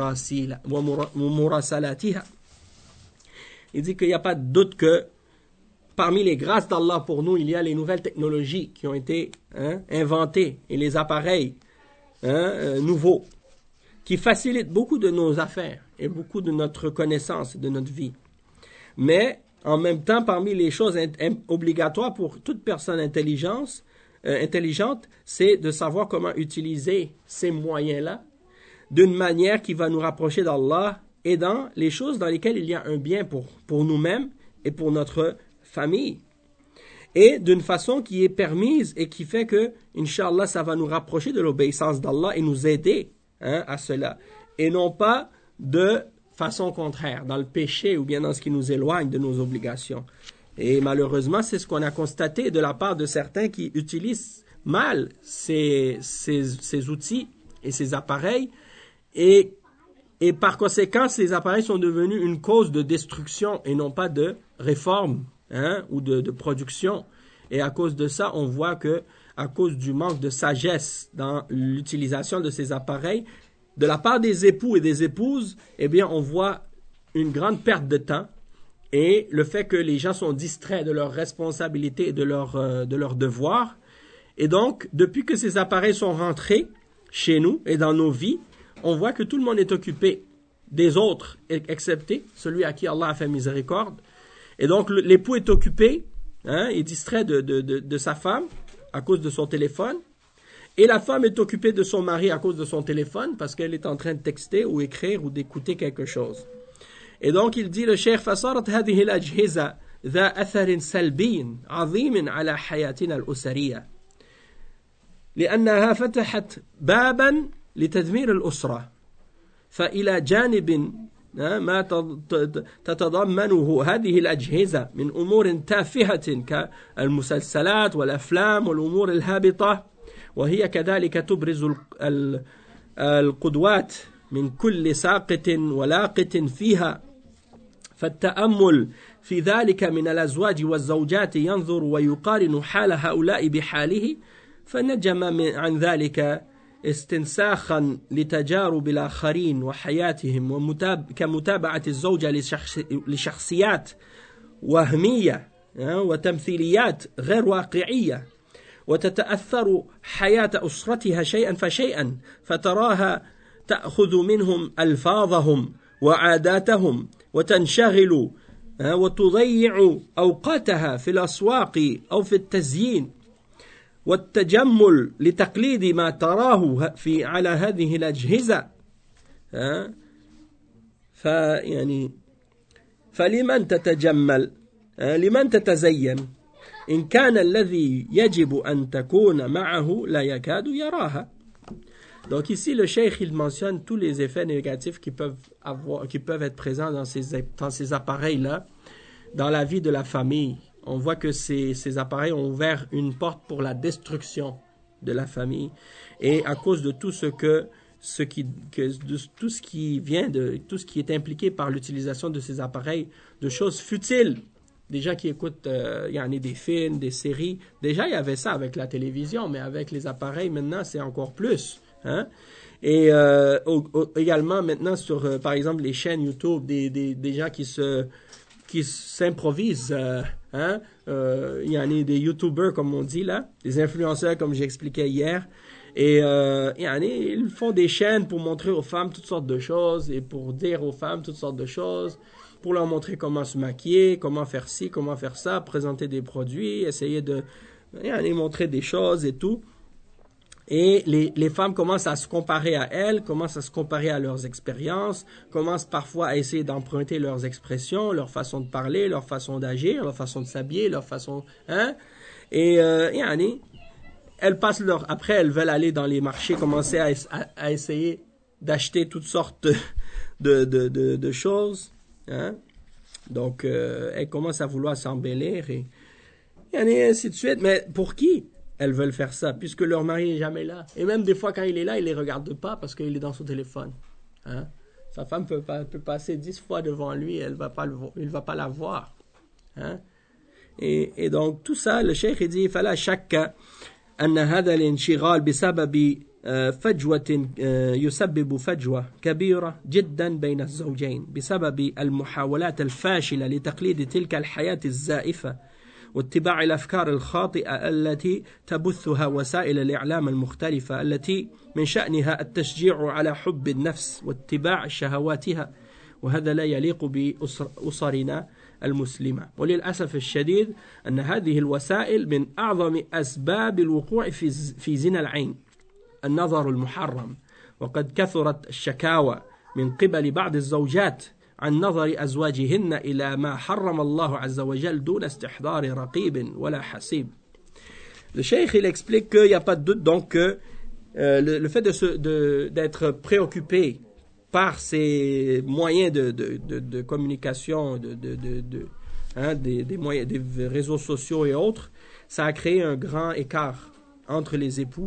ومراسلاتها. Il dit qu'il n'y a pas de doute que parmi les grâces d'Allah pour nous, il y a les nouvelles technologies qui ont été hein, inventées et les appareils hein, euh, nouveaux qui facilitent beaucoup de nos affaires et beaucoup de notre connaissance et de notre vie. Mais en même temps, parmi les choses in- in- obligatoires pour toute personne intelligente, euh, intelligente, c'est de savoir comment utiliser ces moyens-là d'une manière qui va nous rapprocher d'Allah et dans les choses dans lesquelles il y a un bien pour, pour nous-mêmes et pour notre famille. Et d'une façon qui est permise et qui fait que, Inch'Allah, ça va nous rapprocher de l'obéissance d'Allah et nous aider hein, à cela. Et non pas de façon contraire, dans le péché ou bien dans ce qui nous éloigne de nos obligations. Et malheureusement, c'est ce qu'on a constaté de la part de certains qui utilisent mal ces, ces, ces outils et ces appareils. Et, et par conséquent, ces appareils sont devenus une cause de destruction et non pas de réforme hein, ou de, de production. Et à cause de ça, on voit que à cause du manque de sagesse dans l'utilisation de ces appareils, de la part des époux et des épouses, eh bien, on voit une grande perte de temps et le fait que les gens sont distraits de leurs responsabilités et de leurs euh, de leurs devoirs. Et donc, depuis que ces appareils sont rentrés chez nous et dans nos vies, on voit que tout le monde est occupé des autres, excepté celui à qui Allah a fait miséricorde. Et donc, l'époux est occupé, hein, est distrait de, de, de, de sa femme à cause de son téléphone. Et la femme est occupée de son mari à cause de son téléphone parce qu'elle est en train de texter ou écrire ou d'écouter quelque chose. Et donc il dit le cheikh فصارت هذه الأجهزة ذا أثر سلبي عظيم على حياتنا الأسرية لأنها فتحت بابا لتدمير الأسرة فإلى جانب ما تتضمنه هذه الأجهزة من أمور تافهة كالمسلسلات والأفلام والأمور الهابطة وهي كذلك تبرز القدوات من كل ساقط ولاقط فيها فالتأمل في ذلك من الأزواج والزوجات ينظر ويقارن حال هؤلاء بحاله فنجم عن ذلك استنساخا لتجارب الآخرين وحياتهم ومتاب كمتابعة الزوجة لشخص لشخصيات وهمية وتمثيليات غير واقعية وتتأثر حياة أسرتها شيئا فشيئا فتراها تأخذ منهم ألفاظهم وعاداتهم وتنشغل وتضيع أوقاتها في الأسواق أو في التزيين والتجمل لتقليد ما تراه في على هذه الأجهزة فيعني فلمن تتجمل لمن تتزين إن كان الذي يجب أن تكون معه لا يكاد يراها. Donc ici le cheikh il mentionne tous les effets négatifs qui peuvent avoir qui peuvent être présents dans ces dans ces appareils là dans la vie de la famille. On voit que ces, ces appareils ont ouvert une porte pour la destruction de la famille et à cause de tout ce que ce qui que de tout ce qui vient de tout ce qui est impliqué par l'utilisation de ces appareils, de choses futiles. Des gens qui écoutent euh, il y en a des films, des séries. Déjà il y avait ça avec la télévision, mais avec les appareils maintenant c'est encore plus. Hein? Et euh, au, au, également maintenant sur euh, par exemple les chaînes YouTube des des, des gens qui se qui s'improvisent. Euh, Hein? Euh, il y en a des youtubeurs comme on dit là, des influenceurs comme j'expliquais hier, et euh, il y en a, ils font des chaînes pour montrer aux femmes toutes sortes de choses et pour dire aux femmes toutes sortes de choses, pour leur montrer comment se maquiller, comment faire ci, comment faire ça, présenter des produits, essayer de il y en a, montrer des choses et tout. Et les, les femmes commencent à se comparer à elles, commencent à se comparer à leurs expériences, commencent parfois à essayer d'emprunter leurs expressions, leur façon de parler, leur façon d'agir, leur façon de s'habiller, leur façon... Hein? Et, euh, et yani, elles passent leur... Après, elles veulent aller dans les marchés, commencer à, à, à essayer d'acheter toutes sortes de, de, de, de choses. Hein? Donc, euh, elles commencent à vouloir s'embellir et, et ainsi de suite. Mais pour qui? Elles veulent faire ça, puisque leur mari n'est jamais là. Et même des fois, quand il est là, il ne les regarde pas parce qu'il est dans son téléphone. Hein? Sa femme peut, pas, peut passer dix fois devant lui, elle va pas le, il ne va pas la voir. Hein? Et, et donc, tout ça, le cheikh il dit, فلا شك أن هذا الانشغال بسبب فجوة يسبب فجوة كبيرة جدا بين الزوجين بسبب المحاولات الفاشلة لتقليد تلك الحياة الزائفة واتباع الأفكار الخاطئة التي تبثها وسائل الإعلام المختلفة التي من شأنها التشجيع على حب النفس واتباع شهواتها وهذا لا يليق بأسرنا المسلمة. وللأسف الشديد أن هذه الوسائل من أعظم أسباب الوقوع في في زنا العين النظر المحرم وقد كثرت الشكاوى من قبل بعض الزوجات عن نظر أزواجهن إلى ما حرم الله عز وجل دون استحضار رقيب ولا حسيب. Le cheikh il explique qu'il n'y a pas de doute donc que euh, le, le fait de se, de, d'être préoccupé par ces moyens de, de, de, de communication, de, de, de, de, hein, des, des, moyens, des réseaux sociaux et autres, ça a créé un grand écart entre les époux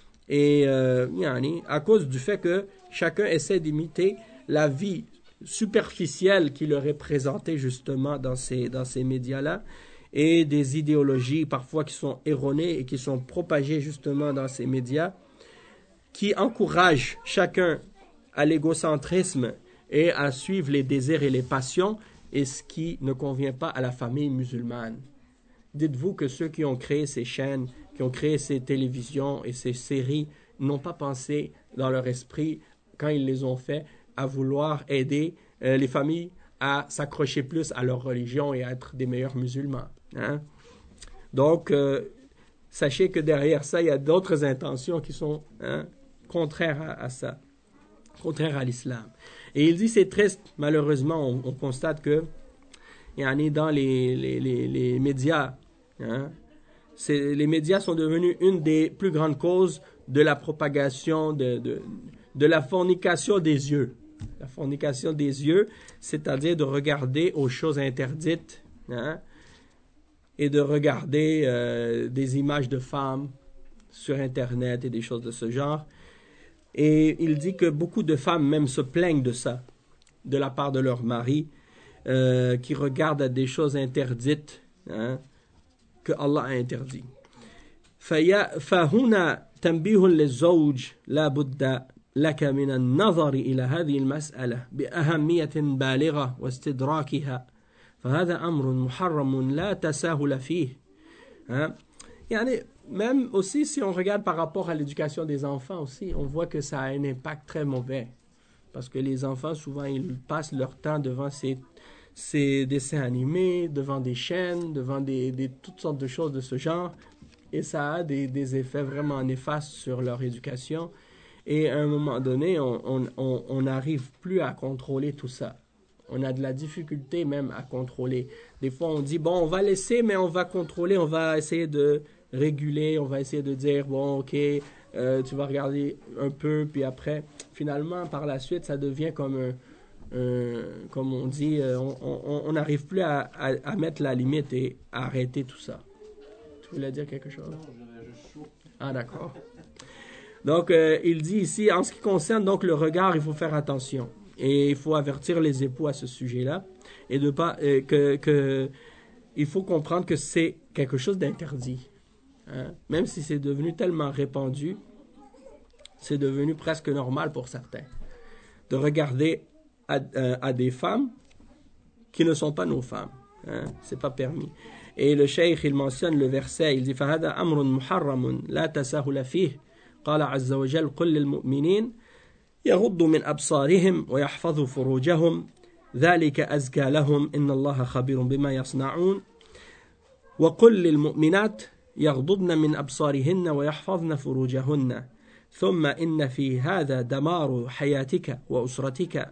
et euh, yani, à cause du fait que chacun essaie d'imiter la vie superficielle qui leur est présentée justement dans ces, dans ces médias-là et des idéologies parfois qui sont erronées et qui sont propagées justement dans ces médias qui encouragent chacun à l'égocentrisme et à suivre les désirs et les passions et ce qui ne convient pas à la famille musulmane. Dites-vous que ceux qui ont créé ces chaînes, qui ont créé ces télévisions et ces séries n'ont pas pensé dans leur esprit, quand ils les ont fait, à vouloir aider euh, les familles à s'accrocher plus à leur religion et à être des meilleurs musulmans. Hein? Donc, euh, sachez que derrière ça, il y a d'autres intentions qui sont hein, contraires à, à ça, contraires à l'islam. Et il dit, c'est triste, malheureusement, on, on constate que yani, dans les, les, les, les médias, hein, c'est, les médias sont devenus une des plus grandes causes de la propagation, de, de, de la fornication des yeux. La fornication des yeux, c'est-à-dire de regarder aux choses interdites, hein, et de regarder euh, des images de femmes sur Internet et des choses de ce genre. Et il dit que beaucoup de femmes même se plaignent de ça, de la part de leur mari, euh, qui regardent à des choses interdites, hein, que Allah a interdit. فهنا تنبيه للزوج لا بد لك من النظر إلى هذه المسألة بأهمية بالغة واستدراكها فهذا أمر محرم لا تساهل فيه. Hein? يعني, même aussi si on regarde par rapport à l'éducation des enfants aussi, on voit que ça a un impact très mauvais. Parce que les enfants, souvent, ils passent leur temps devant ces, ces dessins animés, devant des chaînes, devant des, des, toutes sortes de choses de ce genre. Et ça a des, des effets vraiment néfastes sur leur éducation. Et à un moment donné, on n'arrive plus à contrôler tout ça. On a de la difficulté même à contrôler. Des fois, on dit, bon, on va laisser, mais on va contrôler, on va essayer de réguler, on va essayer de dire, bon, ok, euh, tu vas regarder un peu, puis après, finalement, par la suite, ça devient comme un, un comme on dit, on n'arrive plus à, à, à mettre la limite et à arrêter tout ça. Tu voulais dire quelque chose? Non, j'avais juste chaud. Ah, d'accord. Donc, euh, il dit ici, en ce qui concerne donc le regard, il faut faire attention. Et il faut avertir les époux à ce sujet-là. Et de pas, euh, que, que, il faut comprendre que c'est quelque chose d'interdit. Hein? Même si c'est devenu tellement répandu, c'est devenu presque normal pour certains. De regarder à, euh, à des femmes qui ne sont pas nos femmes. Hein? C'est pas permis. Et le cheikh, il mentionne le verset, il dit فَهَذَا أَمْرٌ مُحَرَّمٌ لَا تَسَاهُلَ فِيهِ قال عز وجل قل للمؤمنين يغضوا من أبصارهم ويحفظوا فروجهم ذلك أزكى لهم إن الله خبير بما يصنعون وقل للمؤمنات يغضضن من أبصارهن ويحفظن فروجهن ثم إن في هذا دمار حياتك وأسرتك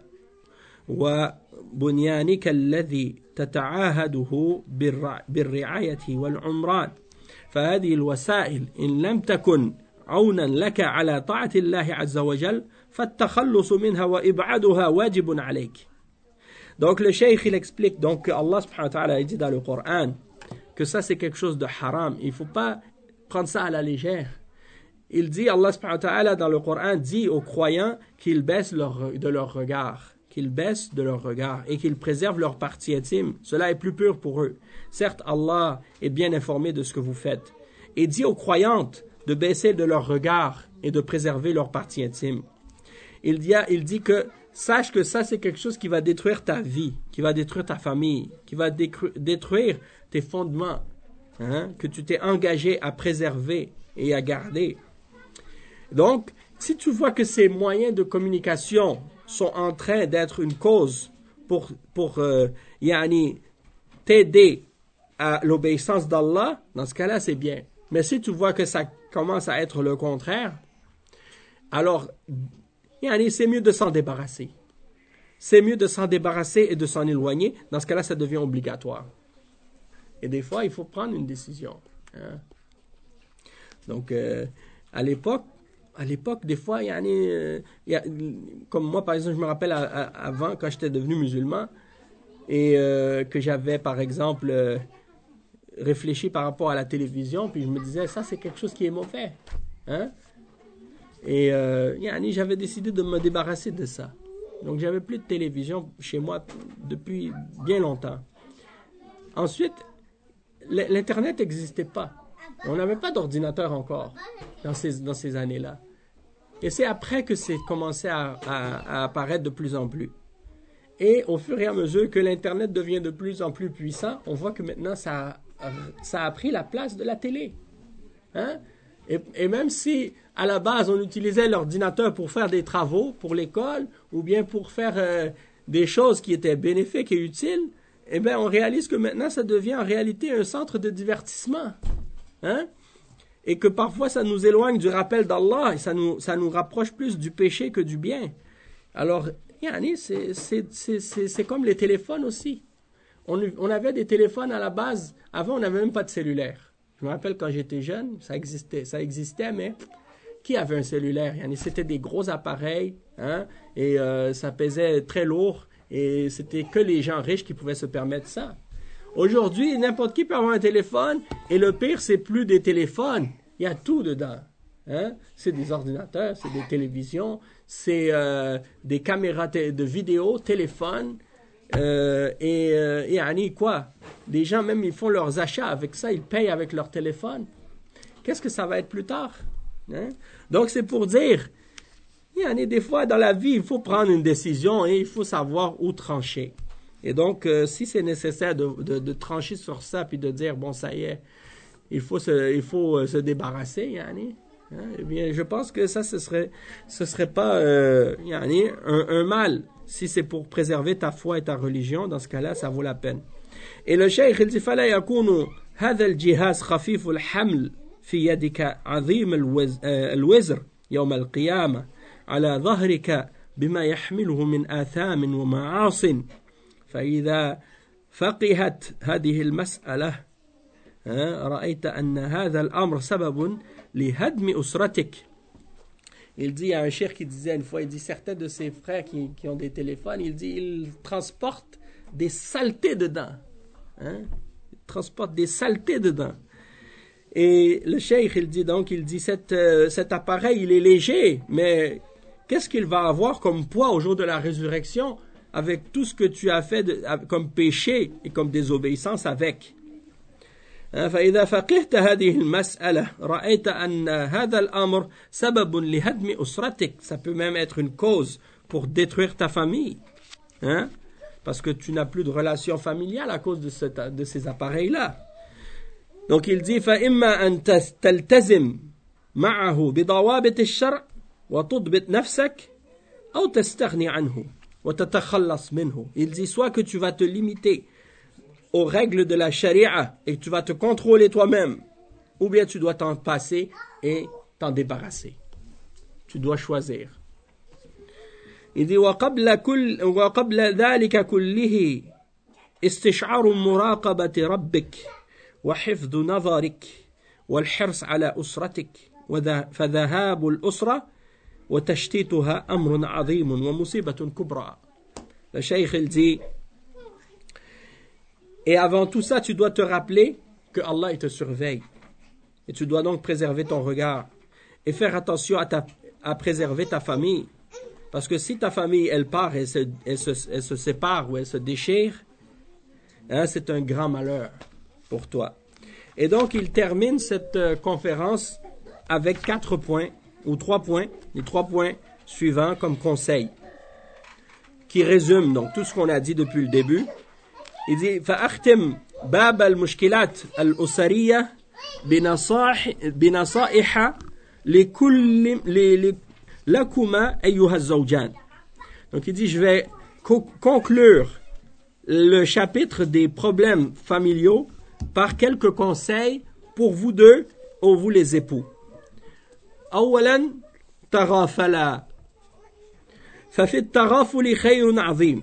وبنيانك الذي تتعاهده بالرعاية والعمران فهذه الوسائل إن لم تكن عونا لك على طاعة الله عز وجل فالتخلص منها وإبعادها واجب عليك. Donc le cheikh il explique donc que Allah subhanahu wa ta'ala dit dans le Coran que ça c'est quelque chose de haram. Il ne faut pas prendre ça à la légère. Il dit, Allah subhanahu wa ta'ala dans le Coran dit aux croyants qu'ils baissent leur, de leur regard, qu'ils baissent de leur regard et qu'ils préservent leur partie intime. Cela est plus pur pour eux. Certes, Allah est bien informé de ce que vous faites. Et dit aux croyantes de baisser de leur regard et de préserver leur partie intime. Il dit, il dit que sache que ça c'est quelque chose qui va détruire ta vie, qui va détruire ta famille, qui va détruire tes fondements, hein, que tu t'es engagé à préserver et à garder. Donc, si tu vois que ces moyens de communication sont en train d'être une cause pour, pour euh, yani, t'aider à l'obéissance d'Allah, dans ce cas-là, c'est bien. Mais si tu vois que ça commence à être le contraire, alors, yani, c'est mieux de s'en débarrasser. C'est mieux de s'en débarrasser et de s'en éloigner. Dans ce cas-là, ça devient obligatoire. Et des fois, il faut prendre une décision. Hein? Donc, euh, à l'époque, à l'époque, des fois, yani, euh, y a, comme moi, par exemple, je me rappelle à, à, avant, quand j'étais devenu musulman, et euh, que j'avais, par exemple, euh, réfléchi par rapport à la télévision, puis je me disais, ça, c'est quelque chose qui est mauvais. Hein? Et euh, yani, j'avais décidé de me débarrasser de ça. Donc, j'avais plus de télévision chez moi depuis bien longtemps. Ensuite, l'Internet n'existait pas. On n'avait pas d'ordinateur encore dans ces, dans ces années-là. Et c'est après que c'est commencé à, à, à apparaître de plus en plus. Et au fur et à mesure que l'Internet devient de plus en plus puissant, on voit que maintenant, ça a, ça a pris la place de la télé. Hein? Et, et même si, à la base, on utilisait l'ordinateur pour faire des travaux pour l'école ou bien pour faire euh, des choses qui étaient bénéfiques et utiles, eh bien, on réalise que maintenant, ça devient en réalité un centre de divertissement. Hein? Et que parfois, ça nous éloigne du rappel d'Allah et ça nous, ça nous rapproche plus du péché que du bien. Alors, Yani, c'est, c'est, c'est, c'est, c'est comme les téléphones aussi. On, on avait des téléphones à la base. Avant, on n'avait même pas de cellulaire. Je me rappelle quand j'étais jeune, ça existait, ça existait, mais qui avait un cellulaire? Yani, c'était des gros appareils, hein, et euh, ça pesait très lourd, et c'était que les gens riches qui pouvaient se permettre ça. Aujourd'hui, n'importe qui peut avoir un téléphone, et le pire, c'est plus des téléphones. Il y a tout dedans. Hein? C'est des ordinateurs, c'est des télévisions, c'est euh, des caméras t- de vidéo, téléphones, euh, et, euh, et yani, quoi? Des gens, même, ils font leurs achats avec ça, ils payent avec leur téléphone. Qu'est-ce que ça va être plus tard? Hein? Donc, c'est pour dire, yani, des fois, dans la vie, il faut prendre une décision et il faut savoir où trancher. Et donc, euh, si c'est nécessaire de, de, de trancher sur ça, puis de dire, bon, ça y est, il faut se, il faut, euh, se débarrasser, yani, hein, eh bien, je pense que ça, ce serait, ce serait pas euh, yani, un, un mal. Si c'est pour préserver ta foi et ta religion, dans ce cas-là, ça vaut la peine. Et le cheikh, il dit, فَلَا يَكُونُ هَذَا الْجِهَازِ خَفِيفُ الْحَمْلِ في يدك عظيم الوزر يوم القيامة على ظهرك بما يحمله من آثام ومعاصٍ فإذا فقهت هذه المسألة رأيت أن هذا الأمر سبب لهدم أسرتك. Il dit, il y a un cheikh qui disait une fois, il dit, certains de ses frères qui, qui ont des téléphones, il dit, ils transportent des saletés dedans. Hein? Ils transportent des saletés dedans. Et le cheikh, il dit donc, il dit, cet, euh, cet appareil, il est léger, mais qu'est-ce qu'il va avoir comme poids au jour de la résurrection avec tout ce que tu as fait de, comme péché et comme désobéissance avec? فإذا فقهت هذه المسألة رأيت أن هذا الأمر سبب لهدم أسرتك. Ça peut même être une cause pour détruire ta famille, hein? Parce que tu n'as plus de relation familiale à cause de, cette, de ces appareils-là. Donc il dit فإما أن تلتزم معه بضوابط الشرع وتضبط نفسك أو تستغني عنه وتتخلص منه. Il dit soit que tu vas te limiter aux règles de la charia et tu vas te contrôler toi-même, ou bien tu dois t'en passer et t'en débarrasser. Tu dois choisir. Il dit وقبل كل وقبل ذلك كله استشعار مراقبة ربك وحفظ نظرك والحرص على أسرتك فذهاب الأسرة وتشتيتها أمر عظيم ومصيبة كبرى. Le cheikh il dit, et avant tout ça, tu dois te rappeler que Allah il te surveille. Et tu dois donc préserver ton regard. Et faire attention à, ta, à préserver ta famille. Parce que si ta famille, elle part, elle se, elle se, elle se sépare ou elle se déchire, hein, c'est un grand malheur pour toi. Et donc, il termine cette euh, conférence avec quatre points, ou trois points, les trois points suivants comme conseil, qui résument donc tout ce qu'on a dit depuis le début. Il dit فأختم باب المشكلات الأسرية بنصائح بنصائح لكل لكما أيها الزوجان. Donc il dit je vais co- conclure le chapitre des problèmes familiaux par quelques conseils pour vous deux ou vous les époux. أولا تغافلا ففي التغافل خير عظيم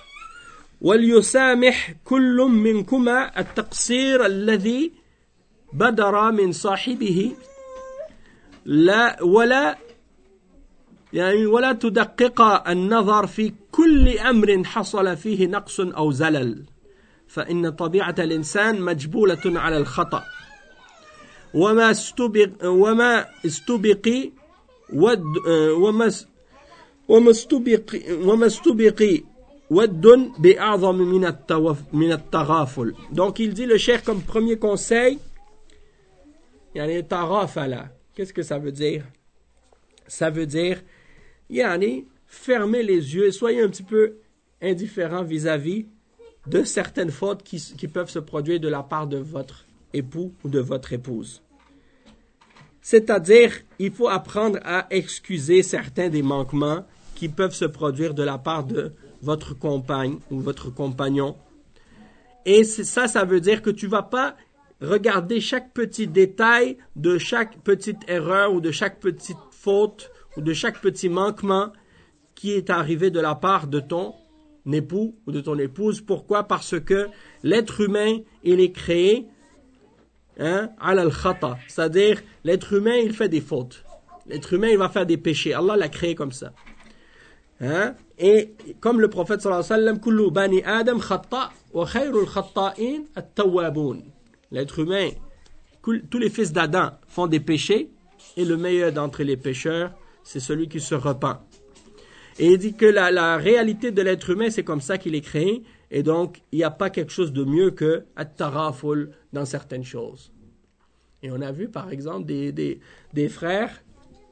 وليسامح كل منكما التقصير الذي بدر من صاحبه لا ولا يعني ولا تدقق النظر في كل أمر حصل فيه نقص أو زلل فإن طبيعة الإنسان مجبولة على الخطأ وما استبق وما استبق ود وما وما استبق وما استبق ود بأعظم من التوف من التغافل. Donc il dit le cheikh comme premier conseil, يعني تغافل. Qu'est-ce que ça veut dire? Ça veut dire يعني fermez les yeux et soyez un petit peu indifférent vis-à-vis de certaines fautes qui, qui peuvent se produire de la part de votre époux ou de votre épouse. C'est-à-dire, il faut apprendre à excuser certains des manquements qui peuvent se produire de la part de votre compagne ou votre compagnon. Et c'est ça, ça veut dire que tu vas pas regarder chaque petit détail de chaque petite erreur ou de chaque petite faute ou de chaque petit manquement qui est arrivé de la part de ton époux ou de ton épouse. Pourquoi? Parce que l'être humain, il est créé hein, ala al-khata, c'est-à-dire l'être humain, il fait des fautes. L'être humain, il va faire des péchés. Allah l'a créé comme ça. Hein? Et comme le prophète sallallahu alayhi wa sallam, kullu bani adam khata wa khayrul khata'in at-tawwabun. L'être humain, tous les fils d'Adam font des péchés et le meilleur d'entre les pécheurs, c'est celui qui se repent. Et il dit que la, la réalité de l'être humain, c'est comme ça qu'il est créé. Et donc, il n'y a pas quelque chose de mieux que at-taraful dans certaines choses. Et on a vu, par exemple, des, des, des frères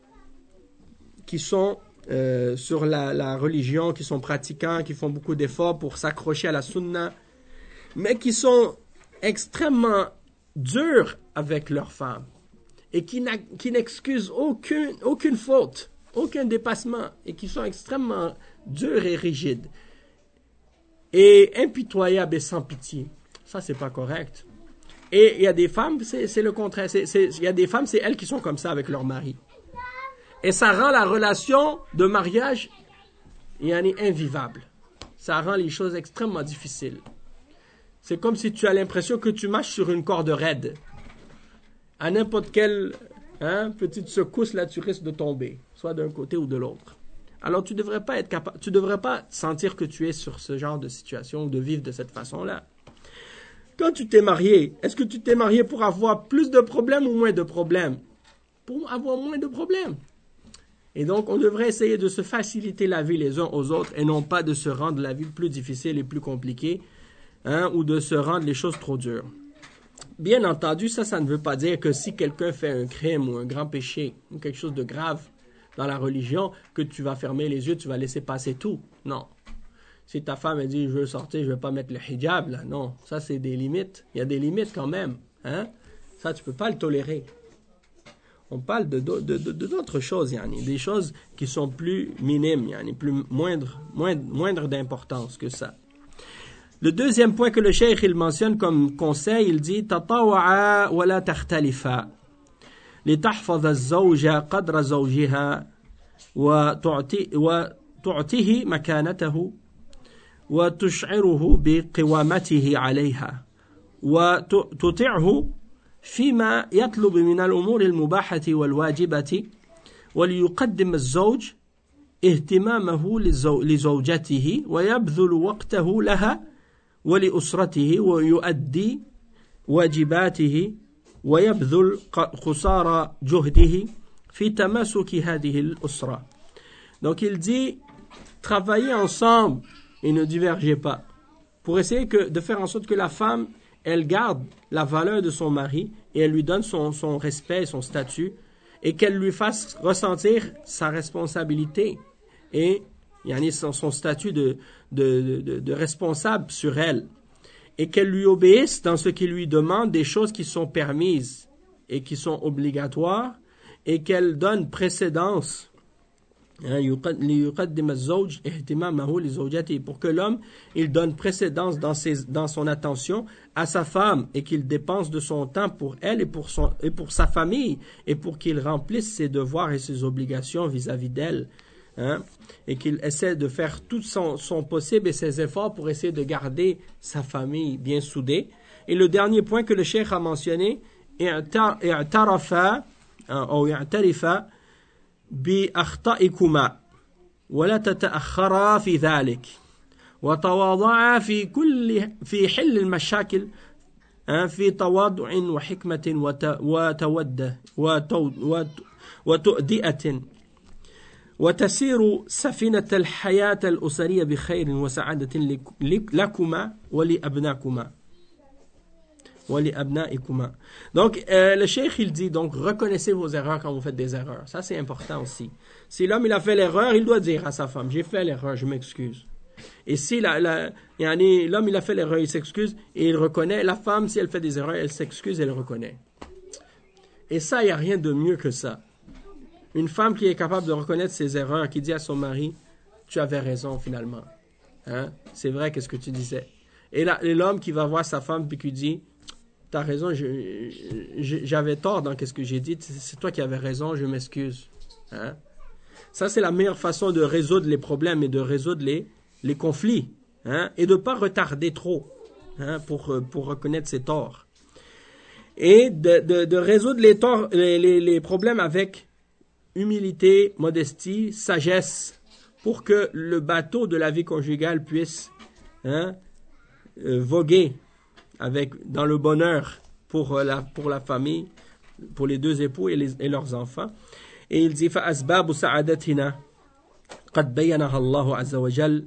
qui sont euh, sur la, la religion, qui sont pratiquants, qui font beaucoup d'efforts pour s'accrocher à la sunna, mais qui sont extrêmement durs avec leurs femmes et qui, qui n'excusent aucune, aucune faute, aucun dépassement, et qui sont extrêmement durs et rigides et impitoyables et sans pitié. Ça, c'est pas correct. Et il y a des femmes, c'est, c'est le contraire. C'est, c'est, il y a des femmes, c'est elles qui sont comme ça avec leur mari. Et ça rend la relation de mariage yani, invivable. Ça rend les choses extrêmement difficiles. C'est comme si tu as l'impression que tu marches sur une corde raide. À n'importe quelle hein, petite secousse, là, tu risques de tomber, soit d'un côté ou de l'autre. Alors, tu ne devrais pas être capable, tu devrais pas sentir que tu es sur ce genre de situation ou de vivre de cette façon-là. Quand tu t'es marié, est-ce que tu t'es marié pour avoir plus de problèmes ou moins de problèmes? Pour avoir moins de problèmes. Et donc, on devrait essayer de se faciliter la vie les uns aux autres et non pas de se rendre la vie plus difficile et plus compliquée hein, ou de se rendre les choses trop dures. Bien entendu, ça, ça ne veut pas dire que si quelqu'un fait un crime ou un grand péché ou quelque chose de grave dans la religion, que tu vas fermer les yeux, tu vas laisser passer tout. Non. Si ta femme elle dit « je veux sortir, je ne veux pas mettre le hijab », là, non. Ça, c'est des limites. Il y a des limites quand même. Hein? Ça, tu ne peux pas le tolérer. On parle de, de, de, de, d'autres choses, yani, des choses qui sont plus minimes, yani, plus moindres, moindre, moindre d'importance que ça. Le deuxième point que le cheikh il mentionne comme conseil, il dit تطاوعا ولا تختلفا لتحفظ الزوجة قدر زوجها وتعطي وتعطيه مكانته وتشعره بقوامته عليها وتطيعه فيما يطلب من الأمور المباحة والواجبة وليقدم الزوج اهتمامه لزوجته ويبذل وقته لها ولأسرته ويؤدي واجباته ويبذل قصارى جهده في تماسك هذه الأسرة. Donc il dit travaillez ensemble et ne divergez pas pour essayer que, de faire en sorte que la femme elle garde la valeur de son mari et elle lui donne son, son respect, son statut et qu'elle lui fasse ressentir sa responsabilité et yani son, son statut de, de, de, de responsable sur elle et qu'elle lui obéisse dans ce qu'il lui demande des choses qui sont permises et qui sont obligatoires et qu'elle donne précédence pour que l'homme il donne précédence dans, ses, dans son attention à sa femme et qu'il dépense de son temps pour elle et pour, son, et pour sa famille et pour qu'il remplisse ses devoirs et ses obligations vis-à-vis d'elle hein, et qu'il essaie de faire tout son, son possible et ses efforts pour essayer de garder sa famille bien soudée. Et le dernier point que le cheikh a mentionné i'tarafa ou i'tarifa بأخطائكما ولا تتأخرا في ذلك وتواضعا في كل في حل المشاكل في تواضع وحكمة وتودة وتؤدئة وتسير سفينة الحياة الأسرية بخير وسعادة لكما ولأبناكما Donc, euh, le cheikh, il dit, donc, reconnaissez vos erreurs quand vous faites des erreurs. Ça, c'est important aussi. Si l'homme, il a fait l'erreur, il doit dire à sa femme, j'ai fait l'erreur, je m'excuse. Et si la, la, yani, l'homme, il a fait l'erreur, il s'excuse et il reconnaît. La femme, si elle fait des erreurs, elle s'excuse et elle reconnaît. Et ça, il n'y a rien de mieux que ça. Une femme qui est capable de reconnaître ses erreurs, qui dit à son mari, tu avais raison finalement. Hein? C'est vrai, qu'est-ce que tu disais. Et, la, et l'homme qui va voir sa femme puis qui dit, t'as raison, je, je, j'avais tort dans ce que j'ai dit, c'est toi qui avais raison, je m'excuse. Hein? Ça, c'est la meilleure façon de résoudre les problèmes et de résoudre les, les conflits. Hein, et de ne pas retarder trop hein, pour, pour reconnaître ses torts. Et de, de, de résoudre les, torts, les, les, les problèmes avec humilité, modestie, sagesse, pour que le bateau de la vie conjugale puisse hein, euh, voguer avec, dans le bonheur pour la, pour la famille, pour les deux époux et, les, et leurs enfants. Et il dit فَأَسْبَابُ سَعَادَتِنَا قَدْ بَيَّنَهَا اللَّهُ عَزَّ وَجَلَّ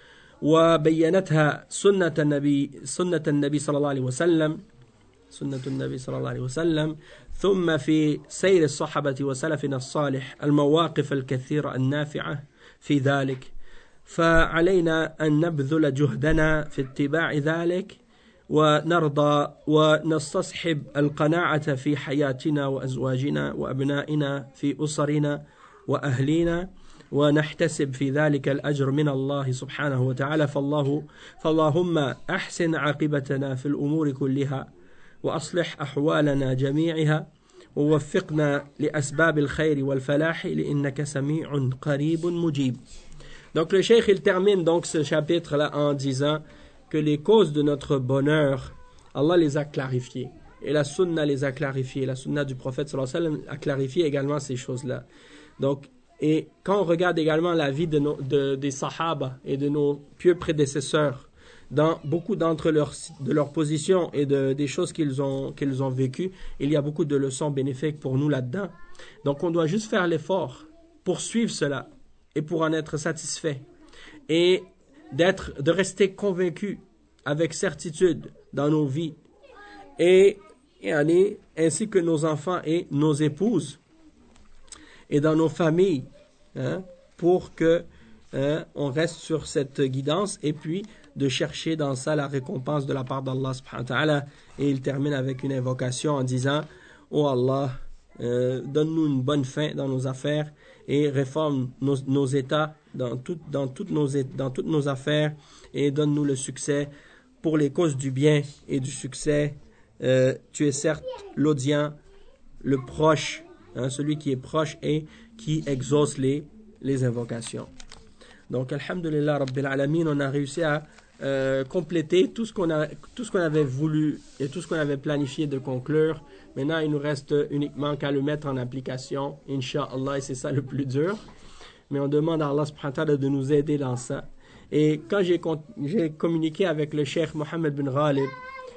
وبينتها سنة النبي سنة النبي صلى الله عليه وسلم سنة النبي صلى الله عليه وسلم ثم في سير الصحابة وسلفنا الصالح المواقف الكثيرة النافعة في ذلك فعلينا أن نبذل جهدنا في اتباع ذلك ونرضى ونستصحب القناعة في حياتنا وأزواجنا وأبنائنا في أسرنا وأهلنا ونحتسب في ذلك الأجر من الله سبحانه وتعالى فالله فاللهم أحسن عاقبتنا في الأمور كلها وأصلح أحوالنا جميعها ووفقنا لأسباب الخير والفلاح لإنك سميع قريب مجيب. Donc le cheikh il termine donc ce chapitre là en disant que les causes de notre bonheur Allah les a clarifiées et la sunna les a clarifiées, la sunna du prophète sallallahu alayhi wa sallam a clarifié également ces choses-là. Donc et quand on regarde également la vie de nos, de, des sahaba et de nos pieux prédécesseurs, dans beaucoup d'entre leurs de leurs positions et de, des choses qu'ils ont, qu'ils ont vécues, il y a beaucoup de leçons bénéfiques pour nous là-dedans. Donc on doit juste faire l'effort pour suivre cela et pour en être satisfait. Et d'être, de rester convaincu avec certitude dans nos vies et, et aller, ainsi que nos enfants et nos épouses et dans nos familles, hein, pour que hein, on reste sur cette guidance et puis de chercher dans ça la récompense de la part d'Allah subhanahu wa ta'ala. Et il termine avec une invocation en disant « Oh Allah, euh, donne-nous une bonne fin dans nos affaires et réforme nos, nos états dans, tout, dans, toutes nos, dans toutes nos affaires et donne-nous le succès pour les causes du bien et du succès. Euh, tu es certes l'audient, le proche, Hein, celui qui est proche et qui exauce les, les invocations. » Donc, alhamdulillah, Rabbil Alamin, on a réussi à euh, compléter tout ce qu'on a, tout ce qu'on avait voulu et tout ce qu'on avait planifié de conclure. Maintenant, il nous reste uniquement qu'à le mettre en application, Inch'Allah, et c'est ça le plus dur. Mais on demande à Allah subhanahu wa ta'ala de nous aider dans ça. Et quand j'ai, j'ai communiqué avec le cheikh Mohammed bin Ghalib,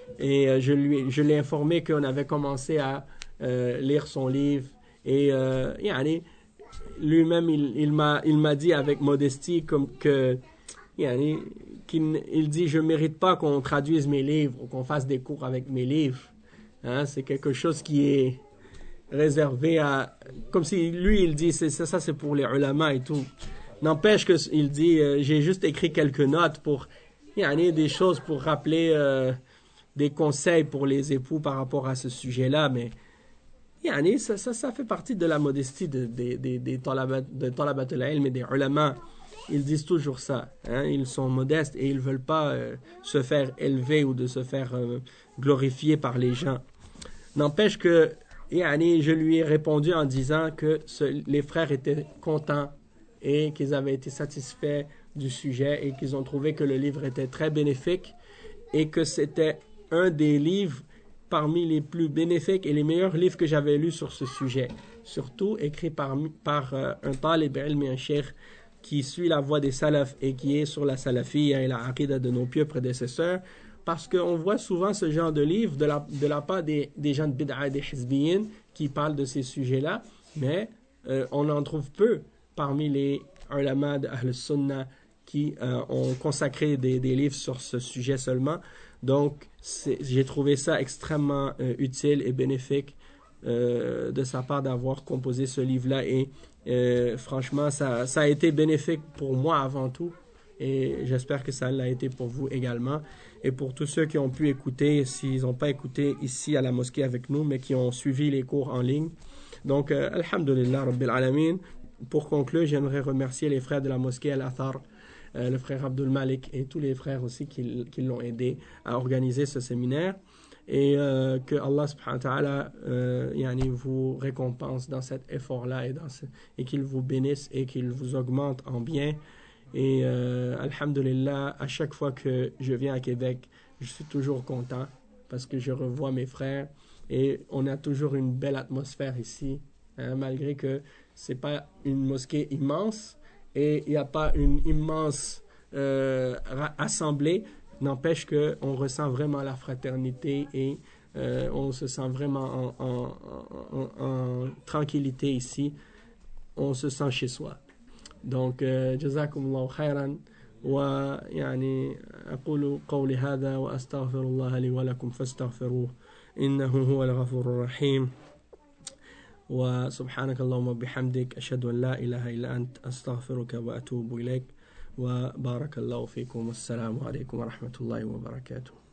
et euh, je, lui, je l'ai informé qu'on avait commencé à euh, lire son livre, et euh, yani, lui-même il, il m'a il m'a dit avec modestie comme que yani, qu'il il dit je mérite pas qu'on traduise mes livres ou qu'on fasse des cours avec mes livres hein, c'est quelque chose qui est réservé à comme si lui il dit c'est ça, ça c'est pour les ulama et tout. N'empêche que il dit euh, j'ai juste écrit quelques notes pour yani, des choses pour rappeler euh, des conseils pour les époux par rapport à ce sujet-là, mais Yani, ça, ça, ça fait partie de la modestie de, de, de, de, de talabat al-ilm et des ulama. Ils disent toujours ça. Hein? Ils sont modestes et ils ne veulent pas euh, se faire élever ou de se faire euh, glorifier par les gens. N'empêche que yani, je lui ai répondu en disant que ce, les frères étaient contents et qu'ils avaient été satisfaits du sujet et qu'ils ont trouvé que le livre était très bénéfique et que c'était un des livres parmi les plus bénéfiques et les meilleurs livres que j'avais lus sur ce sujet, surtout écrit par, par euh, un talib ilm et un cheikh qui suit la voie des salafs et qui est sur la salafiyya et la aqida de nos pieux prédécesseurs, parce qu'on voit souvent ce genre de livres de la, de la part des, des gens de bid'a, des hizbiyin qui parlent de ces sujets-là, mais euh, on en trouve peu parmi les ulama d'Ahl Sunnah qui euh, ont consacré des, des livres sur ce sujet seulement. Donc, c'est, j'ai trouvé ça extrêmement euh, utile et bénéfique euh, de sa part d'avoir composé ce livre-là. Et euh, franchement, ça, ça a été bénéfique pour moi avant tout. Et j'espère que ça l'a été pour vous également. Et pour tous ceux qui ont pu écouter, s'ils n'ont pas écouté ici à la mosquée avec nous, mais qui ont suivi les cours en ligne. Donc, euh, alhamdulillah, Rabbil Alamin. Pour conclure, j'aimerais remercier les frères de la mosquée Al-Athar, Euh, le frère Abdul Malik et tous les frères aussi qui, qui l'ont aidé à organiser ce séminaire. et euh, que Allah subhanahu wa ta'ala euh, yani, vous récompense dans cet effort-là et, dans ce, et qu'il vous bénisse et qu'il vous augmente en bien. Et euh, alhamdulillah, à chaque fois que je viens à Québec, je suis toujours content parce que je revois mes frères et on a toujours une belle atmosphère ici, hein, malgré que c'est pas une mosquée immense et il n'y a pas une immense euh, assemblée, n'empêche qu'on ressent vraiment la fraternité et euh, on se sent vraiment en, en, en, en, en tranquillité ici, on se sent chez soi. Donc, جزاكم الله خيرا ويعني أقول قولي هذا وأستغفر الله لي ولكم فاستغفروه إنه هو الغفور الرحيم وسبحانك اللهم وبحمدك أشهد أن لا إله إلا أنت أستغفرك وأتوب إليك وبارك الله فيكم والسلام عليكم ورحمة الله وبركاته.